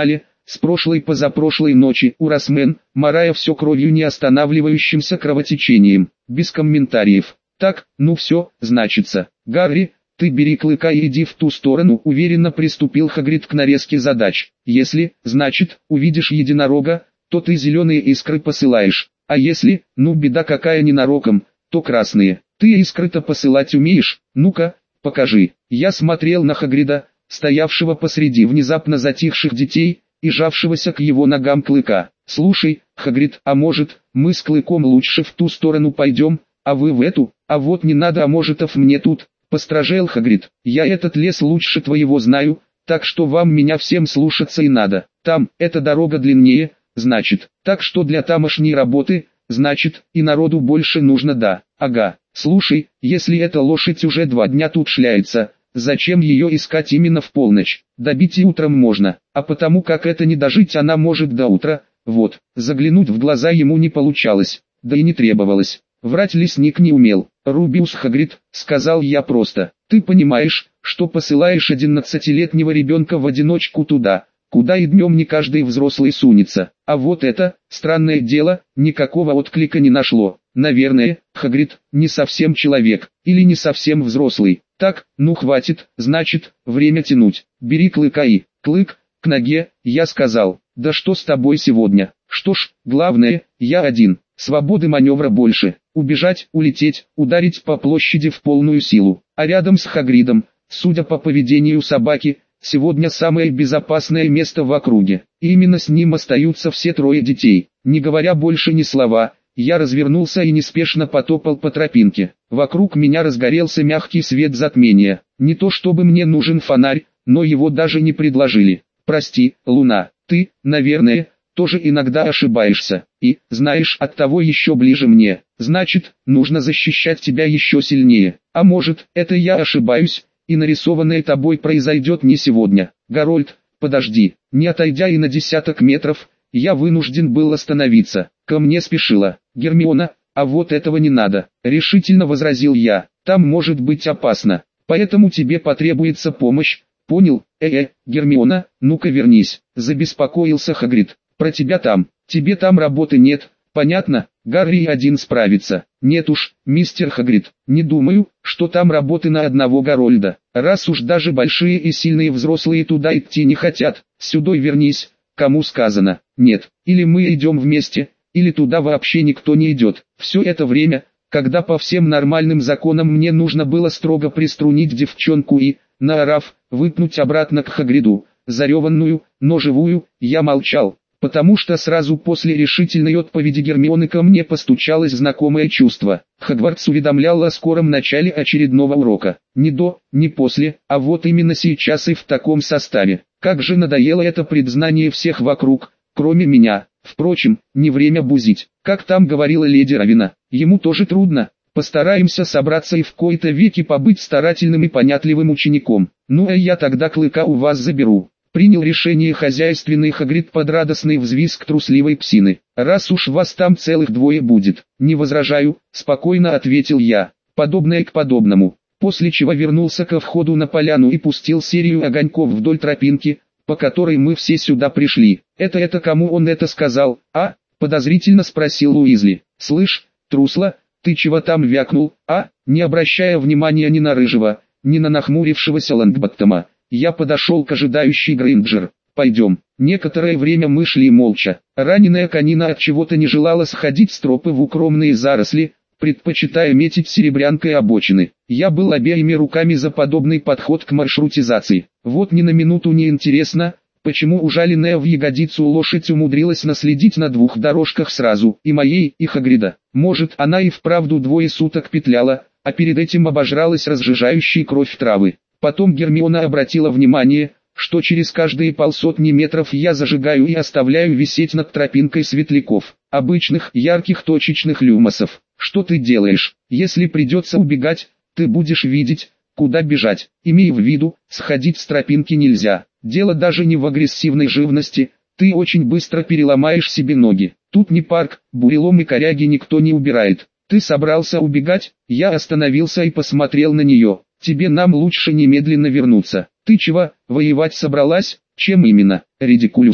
С прошлой-позапрошлой ночи у Росмен, морая все кровью неостанавливающимся кровотечением. Без комментариев. Так, ну все, значится. Гарри, ты бери Клыка и иди в ту сторону, уверенно приступил Хагрид к нарезке задач. Если, значит, увидишь единорога, то ты зеленые искры посылаешь. А если, ну беда какая ненароком, то красные. Ты искры-то посылать умеешь? Ну-ка, покажи. Я смотрел на Хагрида, стоявшего посреди внезапно затихших детей, и жавшегося к его ногам Клыка. Слушай, Хагрид, а может, мы с Клыком лучше в ту сторону пойдем, а вы в эту? А вот не надо, а можетов мне тут. Постражел Хагрид, я этот лес лучше твоего знаю, так что вам меня всем слушаться и надо. Там, эта дорога длиннее, значит, так что для тамошней работы, значит, и народу больше нужно, да. Ага, слушай, если эта лошадь уже два дня тут шляется, зачем ее искать именно в полночь? Добить и утром можно, а потому как это не дожить она может до утра, вот. Заглянуть в глаза ему не получалось, да и не требовалось. Врать лесник не умел. «Рубиус Хагрид», — сказал я просто, — «ты понимаешь, что посылаешь одиннадцатилетнего ребенка в одиночку туда, куда и днем не каждый взрослый сунется. А вот это, странное дело, никакого отклика не нашло. Наверное, Хагрид, не совсем человек, или не совсем взрослый. Так, ну хватит, значит, время тянуть. Бери Клыка и, Клык, к ноге», я сказал. «Да что с тобой сегодня? Что ж, главное, я один. Свободы маневра больше. Убежать, улететь, ударить по площади в полную силу. А рядом с Хагридом, судя по поведению собаки, сегодня самое безопасное место в округе. И именно с ним остаются все трое детей». Не говоря больше ни слова, я развернулся и неспешно потопал по тропинке. Вокруг меня разгорелся мягкий свет затмения. Не то чтобы мне нужен фонарь, но его даже не предложили. «Прости, Луна, ты, наверное, тоже иногда ошибаешься, и, знаешь, оттого еще ближе мне. Значит, нужно защищать тебя еще сильнее. А может, это я ошибаюсь, и нарисованное тобой произойдет не сегодня. Гарольд, подожди». Не отойдя и на десяток метров, я вынужден был остановиться. Ко мне спешила Гермиона. «А вот этого не надо», — решительно возразил я. «Там может быть опасно, поэтому тебе потребуется помощь. Понял? Э-э, Гермиона, ну-ка вернись», — забеспокоился Хагрид. «Про тебя там, тебе там работы нет, понятно? Гарри и один справится». «Нет уж, мистер Хагрид, не думаю, что там работы на одного Гарольда. Раз уж даже большие и сильные взрослые туда идти не хотят, сюда вернись, кому сказано. Нет, или мы идем вместе, или туда вообще никто не идет». Все это время, когда по всем нормальным законам мне нужно было строго приструнить девчонку и, наорав, выпнуть обратно к Хагриду, зареванную, но живую, я молчал. Потому что сразу после решительной отповеди Гермионы ко мне постучалось знакомое чувство. Хогвартс уведомлял о скором начале очередного урока. Не до, не после, а вот именно сейчас и в таком составе. Как же надоело это предзнание всех вокруг, кроме меня. Впрочем, не время бузить. Как там говорила леди Равина, ему тоже трудно. Постараемся собраться и в кои-то веки побыть старательным и понятливым учеником. Ну а я тогда Клыка у вас заберу. Принял решение хозяйственный Хагрид под радостный взвизг трусливой псины. «Раз уж вас там целых двое будет, не возражаю», — спокойно ответил я. Подобное к подобному. После чего вернулся ко входу на поляну и пустил серию огоньков вдоль тропинки, по которой мы все сюда пришли. «Это это кому он это сказал, а?» — подозрительно спросил Уизли. «Слышь, трусла, ты чего там вякнул, а?» Не обращая внимания ни на рыжего, ни на нахмурившегося Лонгботтома, я подошел к ожидающей Грейнджер. «Пойдем». Некоторое время мы шли молча. Раненая конина от чего-то не желала сходить с тропы в укромные заросли, предпочитая метить серебрянкой обочины. Я был обеими руками за подобный подход к маршрутизации. Вот ни на минуту не интересно, почему ужаленная в ягодицу лошадь умудрилась наследить на двух дорожках сразу, и моей, и Хагрида. Может, она и вправду двое суток петляла, а перед этим обожралась разжижающей кровь травы. Потом Гермиона обратила внимание, что через каждые полсотни метров я зажигаю и оставляю висеть над тропинкой светляков, обычных ярких точечных люмосов. «Что ты делаешь? Если придется убегать, ты будешь видеть, куда бежать. Имей в виду, сходить с тропинки нельзя. Дело даже не в агрессивной живности, ты очень быстро переломаешь себе ноги. Тут не парк, бурелом и коряги никто не убирает. Ты собрался убегать?» Я остановился и посмотрел на нее. «Тебе нам лучше немедленно вернуться». «Ты чего, воевать собралась? Чем именно?» «Редикулюсом».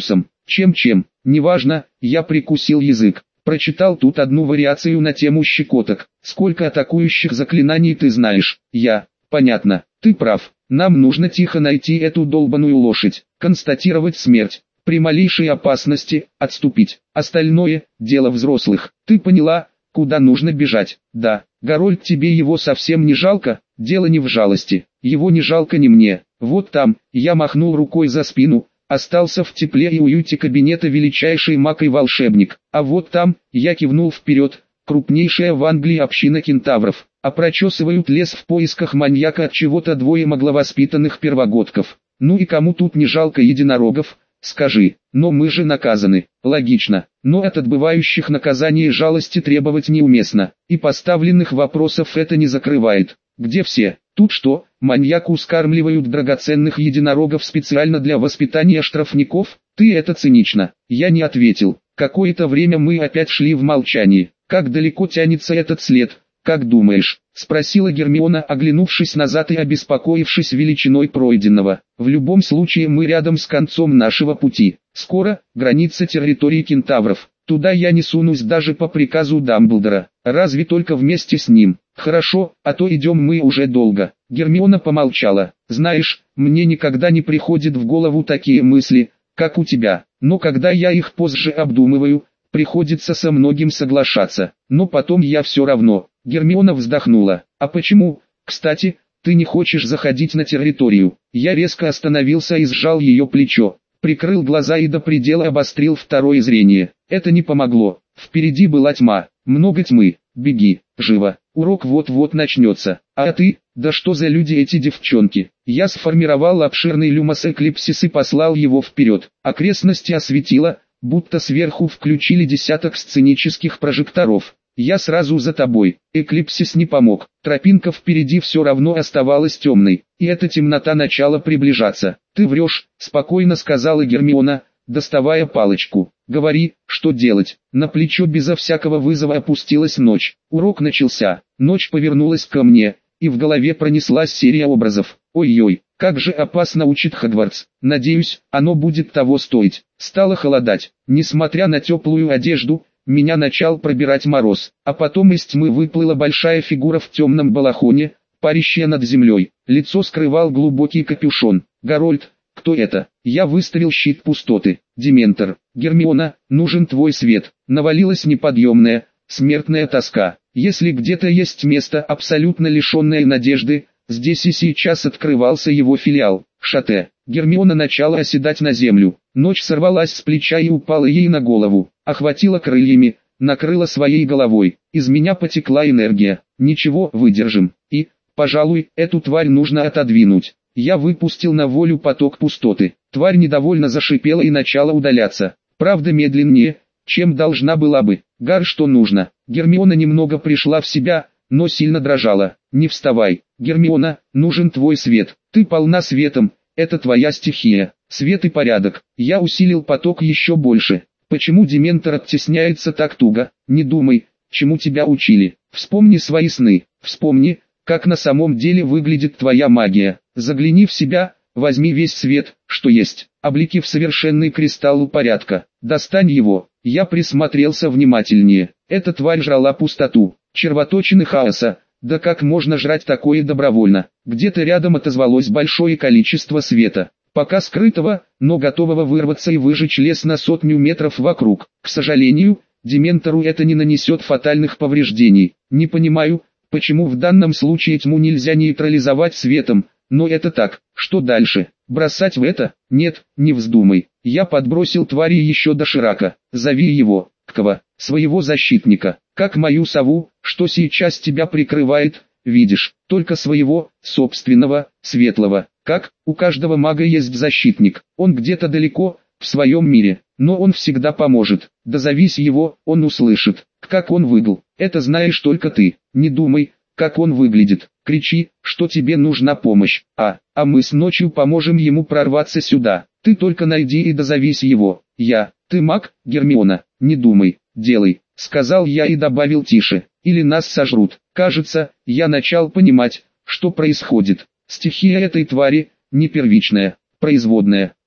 Чем-чем, неважно, я прикусил язык. Прочитал тут одну вариацию на тему щекоток. Сколько атакующих заклинаний ты знаешь? Я. Понятно, ты прав. Нам нужно тихо найти эту долбаную лошадь, констатировать смерть. При малейшей опасности отступить. Остальное – дело взрослых. Ты поняла, куда нужно бежать? Да. Гарольд, тебе его совсем не жалко? Дело не в жалости. Его не жалко ни мне. Вот там, я махнул рукой за спину, остался в тепле и уюте кабинета величайший маг и волшебник. А вот там, я кивнул вперед, крупнейшая в Англии община кентавров. А прочесывают лес в поисках маньяка от чего-то двое магловоспитанных первогодков. Ну и кому тут не жалко единорогов? Скажи, но мы же наказаны. Логично, но от отбывающих наказание и жалости требовать неуместно, и поставленных вопросов это не закрывает. Где все? Тут что, маньяку скармливают драгоценных единорогов специально для воспитания штрафников? Ты это цинично. Я не ответил. Какое-то время мы опять шли в молчании. Как далеко тянется этот след? Как думаешь? Спросила Гермиона, оглянувшись назад и обеспокоившись величиной пройденного. В любом случае мы рядом с концом нашего пути. Скоро, граница территории кентавров. Туда я не сунусь даже по приказу Дамблдора. Разве только вместе с ним. Хорошо, а то идем мы уже долго. Гермиона помолчала. Знаешь, мне никогда не приходят в голову такие мысли, как у тебя. Но когда я их позже обдумываю, приходится со многим соглашаться. Но потом я все равно. Гермиона вздохнула. А почему, кстати, ты не хочешь заходить на территорию? Я резко остановился и сжал ее плечо. Прикрыл глаза и до предела обострил второе зрение. Это не помогло. Впереди была тьма. Много тьмы. Беги, живо. Урок вот-вот начнется. А ты? Да что за люди эти девчонки? Я сформировал обширный люмос-эклипсис и послал его вперед. Окрестности осветило, будто сверху включили десяток сценических прожекторов. Я сразу за тобой. Эклипсис не помог. Тропинка впереди все равно оставалась темной, и эта темнота начала приближаться. Ты врешь, спокойно сказала Гермиона, доставая палочку. Говори, что делать. На плечо безо всякого вызова опустилась ночь. Урок начался. Ночь повернулась ко мне, и в голове пронеслась серия образов. Ой-ой, как же опасно учит Хогвартс. Надеюсь, оно будет того стоить. Стало холодать. Несмотря на теплую одежду, меня начал пробирать мороз, а потом из тьмы выплыла большая фигура в темном балахоне, парящая над землей. Лицо скрывал глубокий капюшон. Гарольд, кто это? Я выставил щит пустоты. Дементор. Гермиона, нужен твой свет. Навалилась неподъемная, смертная тоска. Если где-то есть место, абсолютно лишенное надежды, здесь и сейчас открывался его филиал. Шате. Гермиона начала оседать на землю. Ночь сорвалась с плеча и упала ей на голову. Охватила крыльями, накрыла своей головой. Из меня потекла энергия. Ничего, выдержим. И, пожалуй, эту тварь нужно отодвинуть. Я выпустил на волю поток пустоты. Тварь недовольно зашипела и начала удаляться. Правда медленнее, чем должна была бы. Гар, что нужно. Гермиона немного пришла в себя, но сильно дрожала. Не вставай. Гермиона, нужен твой свет. Ты полна светом. Это твоя стихия. Свет и порядок. Я усилил поток еще больше. Почему Дементор оттесняется так туго? Не думай, чему тебя учили. Вспомни свои сны. Вспомни, как на самом деле выглядит твоя магия. Загляни в себя, возьми весь свет, что есть. Облики в совершенный кристалл порядка. Достань его. Я присмотрелся внимательнее. Эта тварь жрала пустоту. Червоточины хаоса. Да как можно жрать такое добровольно? Где-то рядом отозвалось большое количество света. Пока скрытого, но готового вырваться и выжечь лес на сотню метров вокруг. К сожалению, Дементору это не нанесет фатальных повреждений. Не понимаю, почему в данном случае тьму нельзя нейтрализовать светом, но это так. Что дальше? Бросать в это? Нет, не вздумай. Я подбросил твари еще до Ширака. Зови его, Ква, своего защитника. Как мою сову, что сейчас тебя прикрывает, видишь, только своего, собственного, светлого. Как, у каждого мага есть защитник, он где-то далеко, в своем мире, но он всегда поможет. Дозовись его, он услышит. Как он выгл, это знаешь только ты. Не думай, как он выглядит. Кричи, что тебе нужна помощь. А, а мы с ночью поможем ему прорваться сюда. Ты только найди и дозовись его. Я, ты маг, Гермиона, не думай, делай, сказал я и добавил тише. Или нас сожрут. Кажется, я начал понимать, что происходит. Стихия этой твари, не первичная, производная.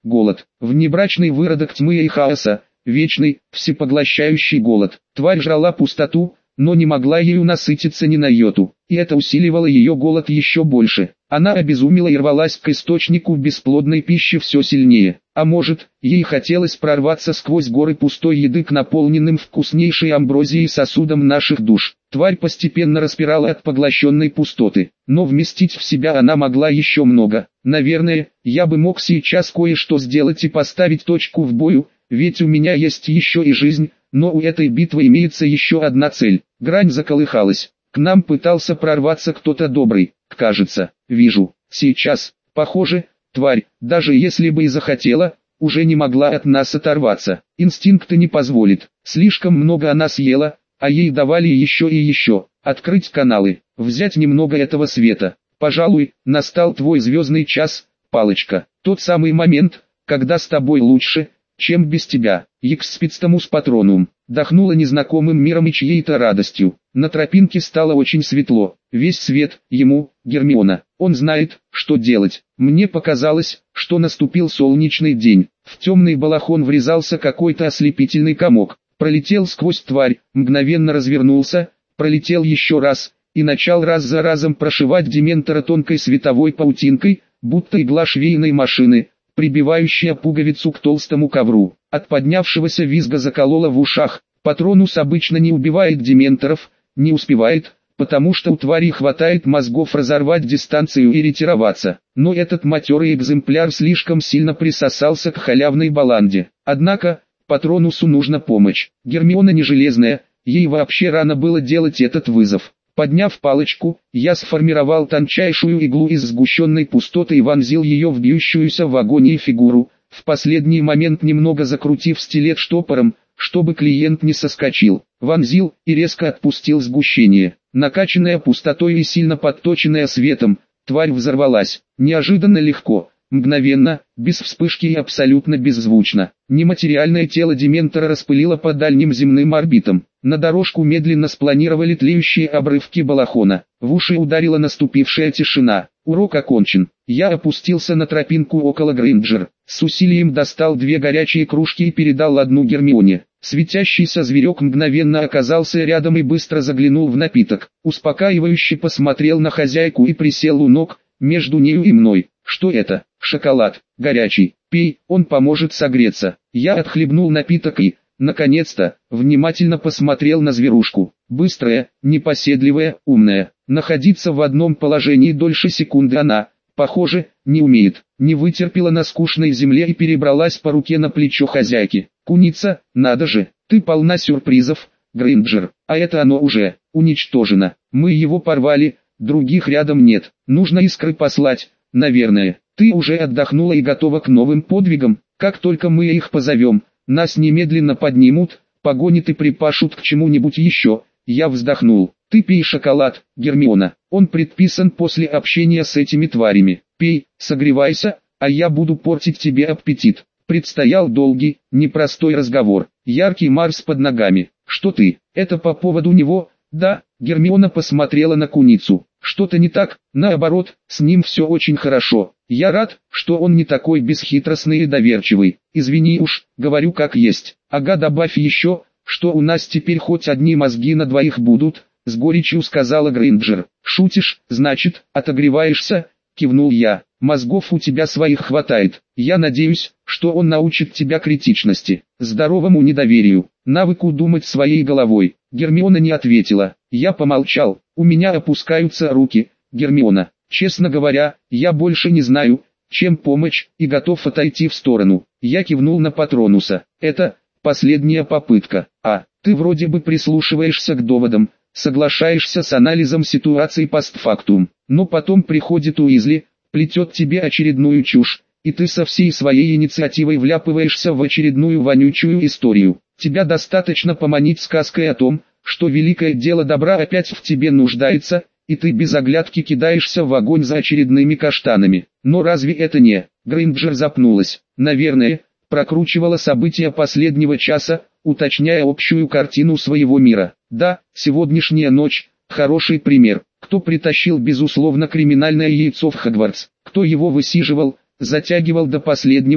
голод. Внебрачный выродок тьмы и хаоса, вечный, всепоглощающий голод. Тварь жрала пустоту, но не могла ею насытиться ни на йоту, и это усиливало ее голод еще больше. Она обезумела и рвалась к источнику бесплодной пищи все сильнее. А может, ей хотелось прорваться сквозь горы пустой еды к наполненным вкуснейшей амброзией сосудам наших душ. Тварь постепенно распирала от поглощенной пустоты, но вместить в себя она могла еще много. Наверное, я бы мог сейчас кое-что сделать и поставить точку в бою, ведь у меня есть еще и жизнь, но у этой битвы имеется еще одна цель. Грань заколыхалась. К нам пытался прорваться кто-то добрый. Кажется, вижу. Сейчас, похоже, тварь, даже если бы и захотела, уже не могла от нас оторваться. Инстинкты не позволит. Слишком много она съела, а ей давали еще и еще. Открыть каналы, взять немного этого света. Пожалуй, настал твой звездный час, палочка. Тот самый момент, когда с тобой лучше, чем без тебя. Експидстамус патронум. Дохнуло незнакомым миром и чьей-то радостью. На тропинке стало очень светло. Весь свет, ему, Гермиона. Он знает, что делать. Мне показалось, что наступил солнечный день. В темный балахон врезался какой-то ослепительный комок. Пролетел сквозь тварь, мгновенно развернулся, пролетел еще раз, и начал раз за разом прошивать дементора тонкой световой паутинкой, будто игла швейной машины, прибивающая пуговицу к толстому ковру. От поднявшегося визга заколола в ушах. Патронус обычно не убивает дементоров, не успевает, потому что у твари хватает мозгов разорвать дистанцию и ретироваться. Но этот матерый экземпляр слишком сильно присосался к халявной баланде. Однако, Патронусу нужна помощь. Гермиона не железная, ей вообще рано было делать этот вызов. Подняв палочку, я сформировал тончайшую иглу из сгущенной пустоты и вонзил ее в бьющуюся в агонии фигуру, в последний момент немного закрутив стилет штопором, чтобы клиент не соскочил. Вонзил и резко отпустил сгущение. Накачанная пустотой и сильно подточенная светом, тварь взорвалась. Неожиданно легко, мгновенно, без вспышки и абсолютно беззвучно. Нематериальное тело дементора распылило по дальним земным орбитам. На дорожку медленно спланировали тлеющие обрывки балахона. В уши ударила наступившая тишина. Урок окончен. Я опустился на тропинку около Грейнджер. С усилием достал две горячие кружки и передал одну Гермионе. Светящийся зверек мгновенно оказался рядом и быстро заглянул в напиток. Успокаивающе посмотрел на хозяйку и присел у ног, между нею и мной. Что это? Шоколад. Горячий. Пей, он поможет согреться. Я отхлебнул напиток и, наконец-то, внимательно посмотрел на зверушку. Быстрая, непоседливая, умная. Находиться в одном положении дольше секунды она, похоже, не умеет. Не вытерпела на скучной земле и перебралась по руке на плечо хозяйки. Куница, надо же, ты полна сюрпризов, Грейнджер. А это оно уже уничтожено. Мы его порвали, других рядом нет. Нужно искры послать, наверное. Ты уже отдохнула и готова к новым подвигам. Как только мы их позовем, нас немедленно поднимут, погонят и припашут к чему-нибудь еще. Я вздохнул. Ты пей шоколад, Гермиона. Он предписан после общения с этими тварями. Пей, согревайся, а я буду портить тебе аппетит. Предстоял долгий, непростой разговор. Яркий Марс под ногами. Что ты? Это по поводу него? Да, Гермиона посмотрела на куницу. Что-то не так, наоборот, с ним все очень хорошо. Я рад, что он не такой бесхитростный и доверчивый. Извини уж, говорю как есть. Ага, добавь еще, что у нас теперь хоть одни мозги на двоих будут, с горечью сказала Грейнджер. Шутишь, значит, отогреваешься? Кивнул я. Мозгов у тебя своих хватает. Я надеюсь, что он научит тебя критичности, здоровому недоверию, навыку думать своей головой. Гермиона не ответила. Я помолчал. У меня опускаются руки, Гермиона. Честно говоря, я больше не знаю, чем помочь, и готов отойти в сторону. Я кивнул на Патронуса. Это последняя попытка. А, ты вроде бы прислушиваешься к доводам, соглашаешься с анализом ситуации постфактум. Но потом приходит Уизли, плетет тебе очередную чушь, и ты со всей своей инициативой вляпываешься в очередную вонючую историю. Тебя достаточно поманить сказкой о том, что великое дело добра опять в тебе нуждается, и ты без оглядки кидаешься в огонь за очередными каштанами. Но разве это не... Грейнджер запнулась. Наверное, прокручивала события последнего часа, уточняя общую картину своего мира. Да, сегодняшняя ночь – хороший пример. Кто притащил безусловно криминальное яйцо в Хогвартс? Кто его высиживал, затягивал до последнего,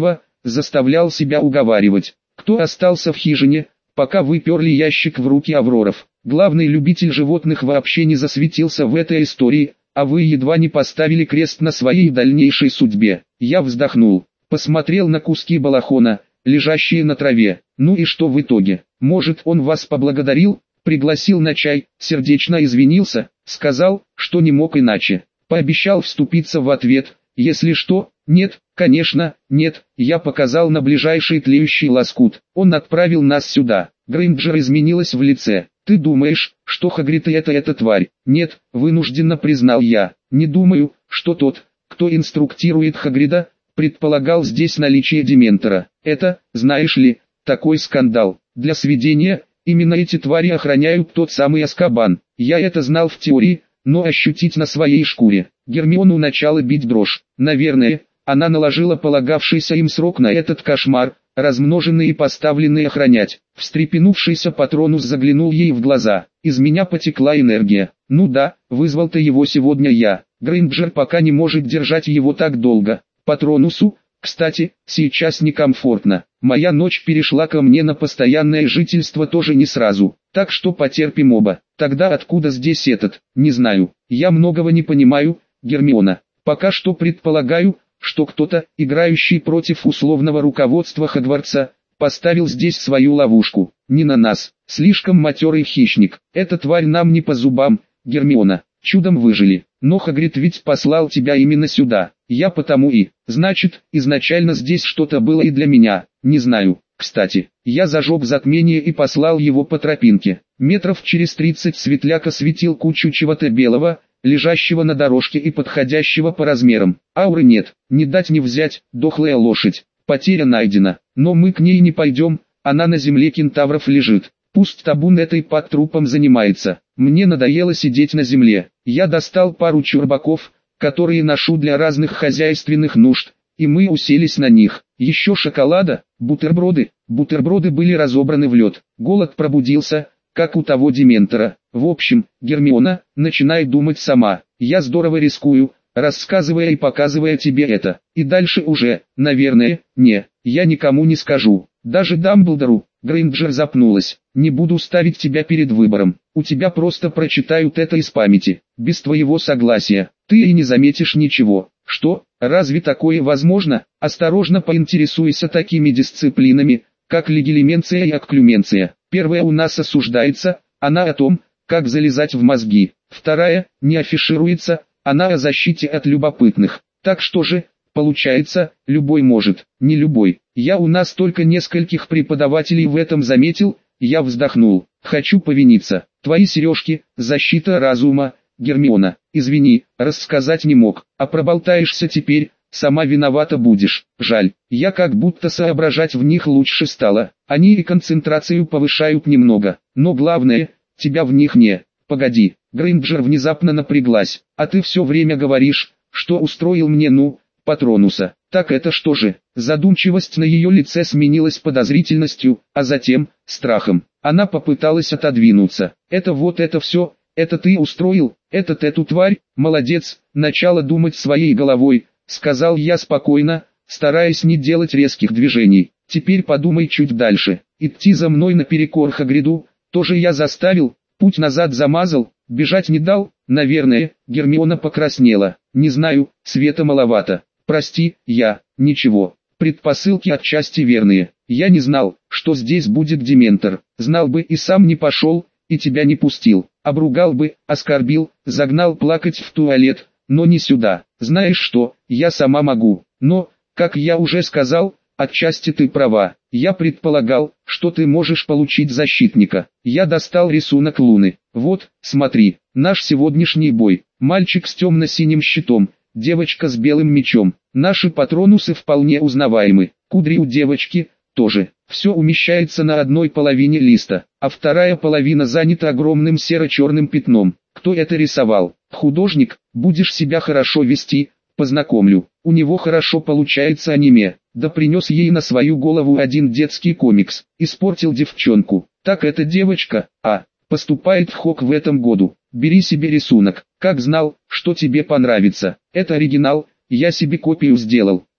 заставлял себя уговаривать. Кто остался в хижине, пока вы перли ящик в руки Авроров? Главный любитель животных вообще не засветился в этой истории, а вы едва не поставили крест на своей дальнейшей судьбе. Я вздохнул, посмотрел на куски балахона, лежащие на траве. Ну и что в итоге? Может, он вас поблагодарил, пригласил на чай, сердечно извинился, сказал, что не мог иначе. Пообещал вступиться в ответ, если что. Нет, конечно, нет, я показал на ближайший тлеющий лоскут. Он отправил нас сюда. Грейнджер изменилась в лице. Ты думаешь, что Хагрид это эта тварь? Нет, вынужденно признал я. Не думаю, что тот, кто инструктирует Хагрида, предполагал здесь наличие Дементора. Это, знаешь ли, такой скандал. Для сведения, именно эти твари охраняют тот самый Азкабан. Я это знал в теории, но ощутить на своей шкуре. Гермиону начала бить дрожь. Наверное, она наложила полагавшийся им срок на этот кошмар, размноженный и поставленный охранять. Встрепенувшийся Патронус заглянул ей в глаза. Из меня потекла энергия. Ну да, вызвал-то его сегодня я. Грейнджер пока не может держать его так долго. Патронусу, кстати, сейчас некомфортно. Моя ночь перешла ко мне на постоянное жительство тоже не сразу. Так что потерпим оба. Тогда откуда здесь этот? Не знаю. Я многого не понимаю, Гермиона. Пока что предполагаю, что кто-то, играющий против условного руководства Хогвартса, поставил здесь свою ловушку. Не на нас. Слишком матерый хищник. Эта тварь нам не по зубам, Гермиона. Чудом выжили. Но Хагрид ведь послал тебя именно сюда. Я потому и... Значит, изначально здесь что-то было и для меня. Не знаю. Кстати, я зажег затмение и послал его по тропинке. Метров через тридцать светляк осветил кучу чего-то белого, лежащего на дорожке и подходящего по размерам. Ауры нет, не дать не взять, дохлая лошадь. Потеря найдена, но мы к ней не пойдем, она на земле кентавров лежит. Пусть табун этой под трупом занимается. Мне надоело сидеть на земле. Я достал пару чурбаков, которые ношу для разных хозяйственных нужд, и мы уселись на них. Еще шоколада, бутерброды. Бутерброды были разобраны в лед. Голод пробудился, как у того Дементора. В общем, Гермиона, начинай думать сама. Я здорово рискую, рассказывая и показывая тебе это. И дальше уже, наверное, не, я никому не скажу. Даже Дамблдору. Грейнджер запнулась. Не буду ставить тебя перед выбором. У тебя просто прочитают это из памяти. Без твоего согласия. Ты и не заметишь ничего. Что? Разве такое возможно? Осторожно поинтересуйся такими дисциплинами, как легилименция и акклюменция. Первая у нас осуждается, она о том, как залезать в мозги. Вторая, не афишируется, она о защите от любопытных. Так что же, получается, любой может, не любой. Я у нас только нескольких преподавателей в этом заметил, я вздохнул. Хочу повиниться. Твои сережки, защита разума, Гермиона, извини, рассказать не мог, а проболтаешься теперь, сама виновата будешь. Жаль, я как будто соображать в них лучше стало. Они и концентрацию повышают немного, но главное, тебя в них не. Погоди, Грейнджер внезапно напряглась, а ты все время говоришь, что устроил мне ну, Патронуса. Так это что же? Задумчивость на ее лице сменилась подозрительностью, а затем, страхом. Она попыталась отодвинуться. Это вот это все, это ты устроил, этот эту тварь, молодец, начала думать своей головой, сказал я спокойно, стараясь не делать резких движений. Теперь подумай чуть дальше. Идти за мной наперекор Хагриду, тоже я заставил, путь назад замазал, бежать не дал, наверное. Гермиона покраснела. Не знаю, света маловато. Прости, я, ничего. Предпосылки отчасти верные. Я не знал, что здесь будет Дементор. Знал бы и сам не пошел, и тебя не пустил. Обругал бы, оскорбил, загнал плакать в туалет, но не сюда. Знаешь что, я сама могу. Но, как я уже сказал, отчасти ты права. Я предполагал, что ты можешь получить защитника. Я достал рисунок Луны. Вот, смотри, наш сегодняшний бой. Мальчик с темно-синим щитом, девочка с белым мечом. Наши патронусы вполне узнаваемы. Кудри у девочки тоже. Все умещается на одной половине листа, а вторая половина занята огромным серо-черным пятном. Кто это рисовал? Художник. Будешь себя хорошо вести, познакомлю. У него хорошо получается аниме. Да принес ей на свою голову один детский комикс. Испортил девчонку. Так эта девочка, а, поступает в Хог в этом году. Бери себе рисунок. Как знал, что тебе понравится. Это оригинал, я себе копию сделал.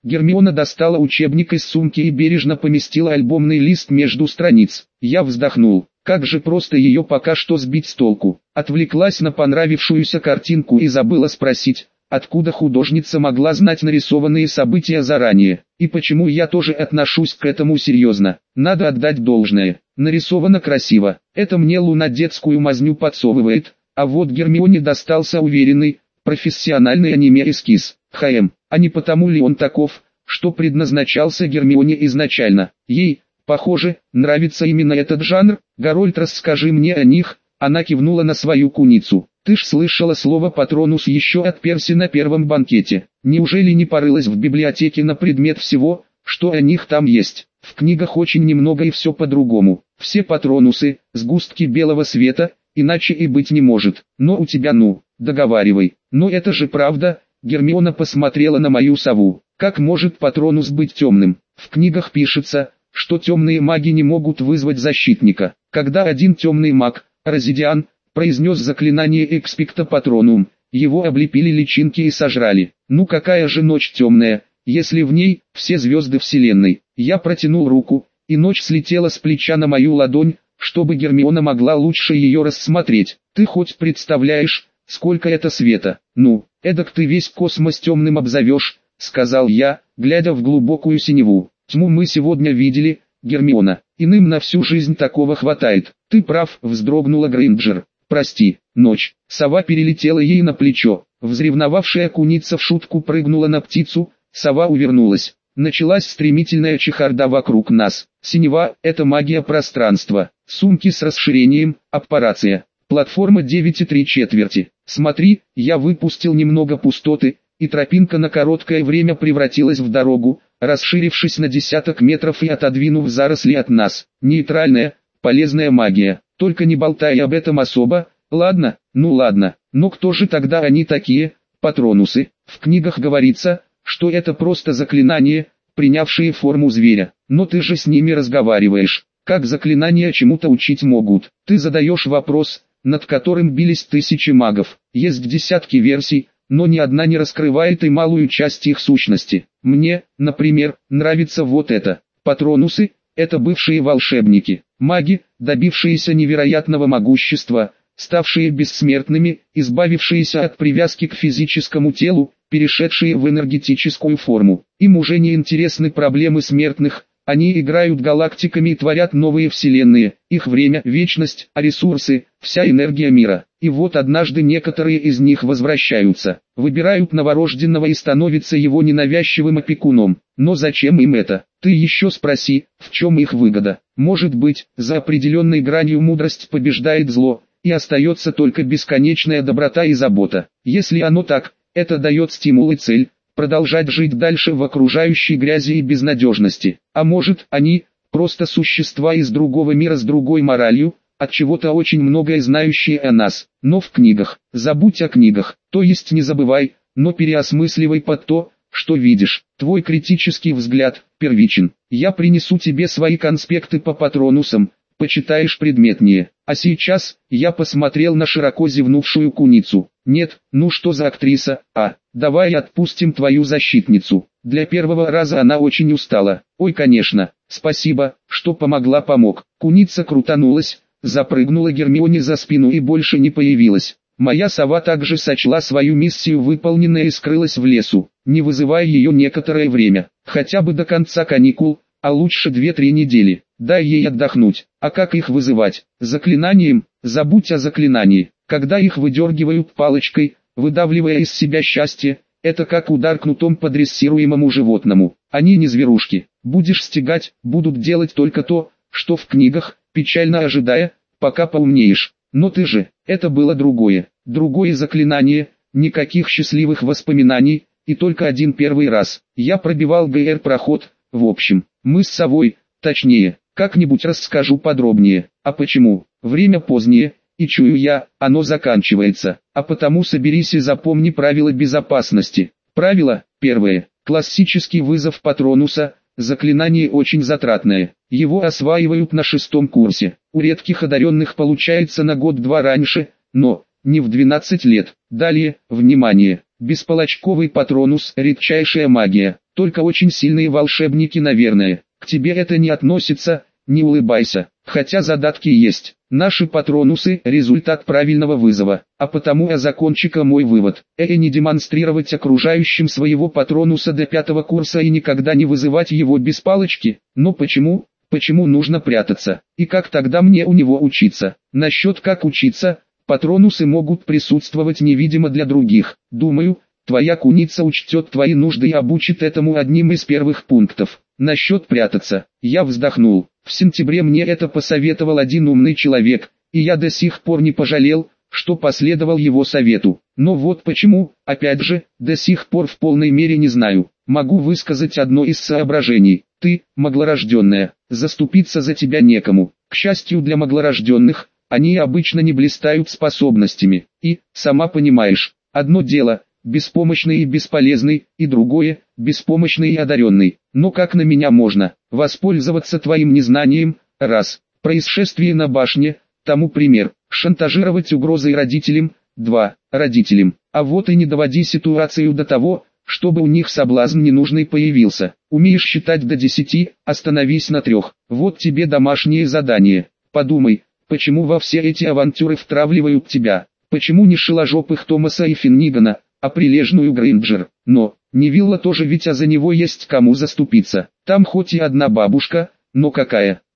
Гермиона достала учебник из сумки и бережно поместила альбомный лист между страниц. Я вздохнул. Как же просто ее пока что сбить с толку. Отвлеклась на понравившуюся картинку и забыла спросить, откуда художница могла знать нарисованные события заранее, и почему я тоже отношусь к этому серьезно. Надо отдать должное. Нарисовано красиво. Это мне Луна детскую мазню подсовывает, а вот Гермионе достался уверенный, профессиональный аниме-эскиз. Хм, а не потому ли он таков, что предназначался Гермионе изначально? Ей, похоже, нравится именно этот жанр. Гарольд, расскажи мне о них. Она кивнула на свою куницу. Ты ж слышала слово «патронус» еще от Перси на первом банкете. Неужели не порылась в библиотеке на предмет всего, что о них там есть? В книгах очень немного и все по-другому. Все патронусы, сгустки белого света, иначе и быть не может. Но у тебя ну, договаривай. Но это же правда. Гермиона посмотрела на мою сову. Как может патронус быть темным? В книгах пишется, что темные маги не могут вызвать защитника. Когда один темный маг, Розидиан, произнес заклинание «Экспекто Патронум», его облепили личинки и сожрали. Ну какая же ночь темная, если в ней все звезды вселенной. Я протянул руку, и ночь слетела с плеча на мою ладонь, чтобы Гермиона могла лучше ее рассмотреть. Ты хоть представляешь, сколько это света? Ну, эдак ты весь космос темным обзовешь, сказал я, глядя в глубокую синеву. Тьму мы сегодня видели, Гермиона, иным на всю жизнь такого хватает. Ты прав, вздрогнула Грейнджер. Прости, ночь. Сова перелетела ей на плечо. Взревновавшая куница в шутку прыгнула на птицу, сова увернулась. Началась стремительная чехарда вокруг нас. Синева – это магия пространства. Сумки с расширением, аппарация. Платформа девять и три четверти. Смотри, я выпустил немного пустоты, и тропинка на короткое время превратилась в дорогу, расширившись на десяток метров и отодвинув заросли от нас. Нейтральная, полезная магия. Только не болтай об этом особо, ладно? Ну ладно, но кто же тогда они такие, патронусы? В книгах говорится, что это просто заклинания, принявшие форму зверя. Но ты же с ними разговариваешь. Как заклинания чему-то учить могут? Ты задаешь вопрос, над которым бились тысячи магов. Есть десятки версий, но ни одна не раскрывает и малую часть их сущности. Мне, например, нравится вот это. Патронусы – это бывшие волшебники, маги, добившиеся невероятного могущества, ставшие бессмертными, избавившиеся от привязки к физическому телу, перешедшие в энергетическую форму. Им уже не интересны проблемы смертных, они играют галактиками и творят новые вселенные. Их время – вечность, а ресурсы – вся энергия мира. И вот однажды некоторые из них возвращаются, выбирают новорожденного и становятся его ненавязчивым опекуном. Но зачем им это? Ты еще спроси, в чем их выгода? Может быть, за определенной гранью мудрость побеждает зло, и остается только бесконечная доброта и забота. Если оно так, это дает стимул и цель – продолжать жить дальше в окружающей грязи и безнадежности. А может, они – просто существа из другого мира с другой моралью, от чего-то очень многое знающие о нас. Но в книгах, забудь о книгах, то есть не забывай, но переосмысливай под то, что видишь. Твой критический взгляд первичен. Я принесу тебе свои конспекты по патронусам, почитаешь предметнее. А сейчас, я посмотрел на широко зевнувшую куницу. Нет, ну что за актриса, а, давай отпустим твою защитницу. Для первого раза она очень устала. Ой, конечно, спасибо, что помогла помог. Куница крутанулась, запрыгнула Гермионе за спину и больше не появилась. Моя сова также сочла свою миссию выполненной и скрылась в лесу, не вызывая ее некоторое время, хотя бы до конца каникул, а лучше две-три недели. Дай ей отдохнуть. А как их вызывать? Заклинанием? Забудь о заклинании. Когда их выдергивают палочкой, выдавливая из себя счастье, это как удар кнутом по дрессируемому животному. Они не зверушки. Будешь стегать, будут делать только то, что в книгах, печально ожидая, пока поумнеешь. Но ты же, это было другое. Другое заклинание, никаких счастливых воспоминаний, и только один первый раз. Я пробивал ГР-проход, в общем, мы с совой, точнее, как-нибудь расскажу подробнее. А почему? Время позднее, и чую я, оно заканчивается. А потому соберись и запомни правила безопасности. Правило первое. Классический вызов патронуса. Заклинание очень затратное. Его осваивают на шестом курсе. У редких одаренных получается на год-два раньше, но не в двенадцать лет. Далее, внимание, бесполочковый патронус – редчайшая магия. только очень сильные волшебники, наверное. К тебе это не относится, не улыбайся. Хотя задатки есть. Наши патронусы – результат правильного вызова. А потому я закончика мой вывод. Э, не демонстрировать окружающим своего патронуса до пятого курса и никогда не вызывать его без палочки. Но почему? Почему нужно прятаться? И как тогда мне у него учиться? Насчет как учиться, патронусы могут присутствовать невидимо для других. Думаю, твоя куница учтет твои нужды и обучит этому одним из первых пунктов. Насчет прятаться. Я вздохнул. В сентябре мне это посоветовал один умный человек, и я до сих пор не пожалел, что последовал его совету. Но вот почему, опять же, до сих пор в полной мере не знаю. Могу высказать одно из соображений. Ты, маглорожденная, заступиться за тебя некому. К счастью для маглорожденных, они обычно не блистают способностями. И, сама понимаешь, одно дело – беспомощный и бесполезный, и другое – беспомощный и одаренный. Но как на меня можно воспользоваться твоим незнанием? Раз. Происшествие на башне, тому пример. Шантажировать угрозой родителям. Два. Родителям. А вот и не доводи ситуацию до того, чтобы у них соблазн ненужный появился. Умеешь считать до десяти, остановись на трех. Вот тебе домашнее задание. Подумай, почему во все эти авантюры втравливают тебя? Почему не шеложопых Томаса и Финнигана, а прилежную Грейнджер? Но, Невилла тоже ведь, а за него есть кому заступиться. Там хоть и одна бабушка, но какая?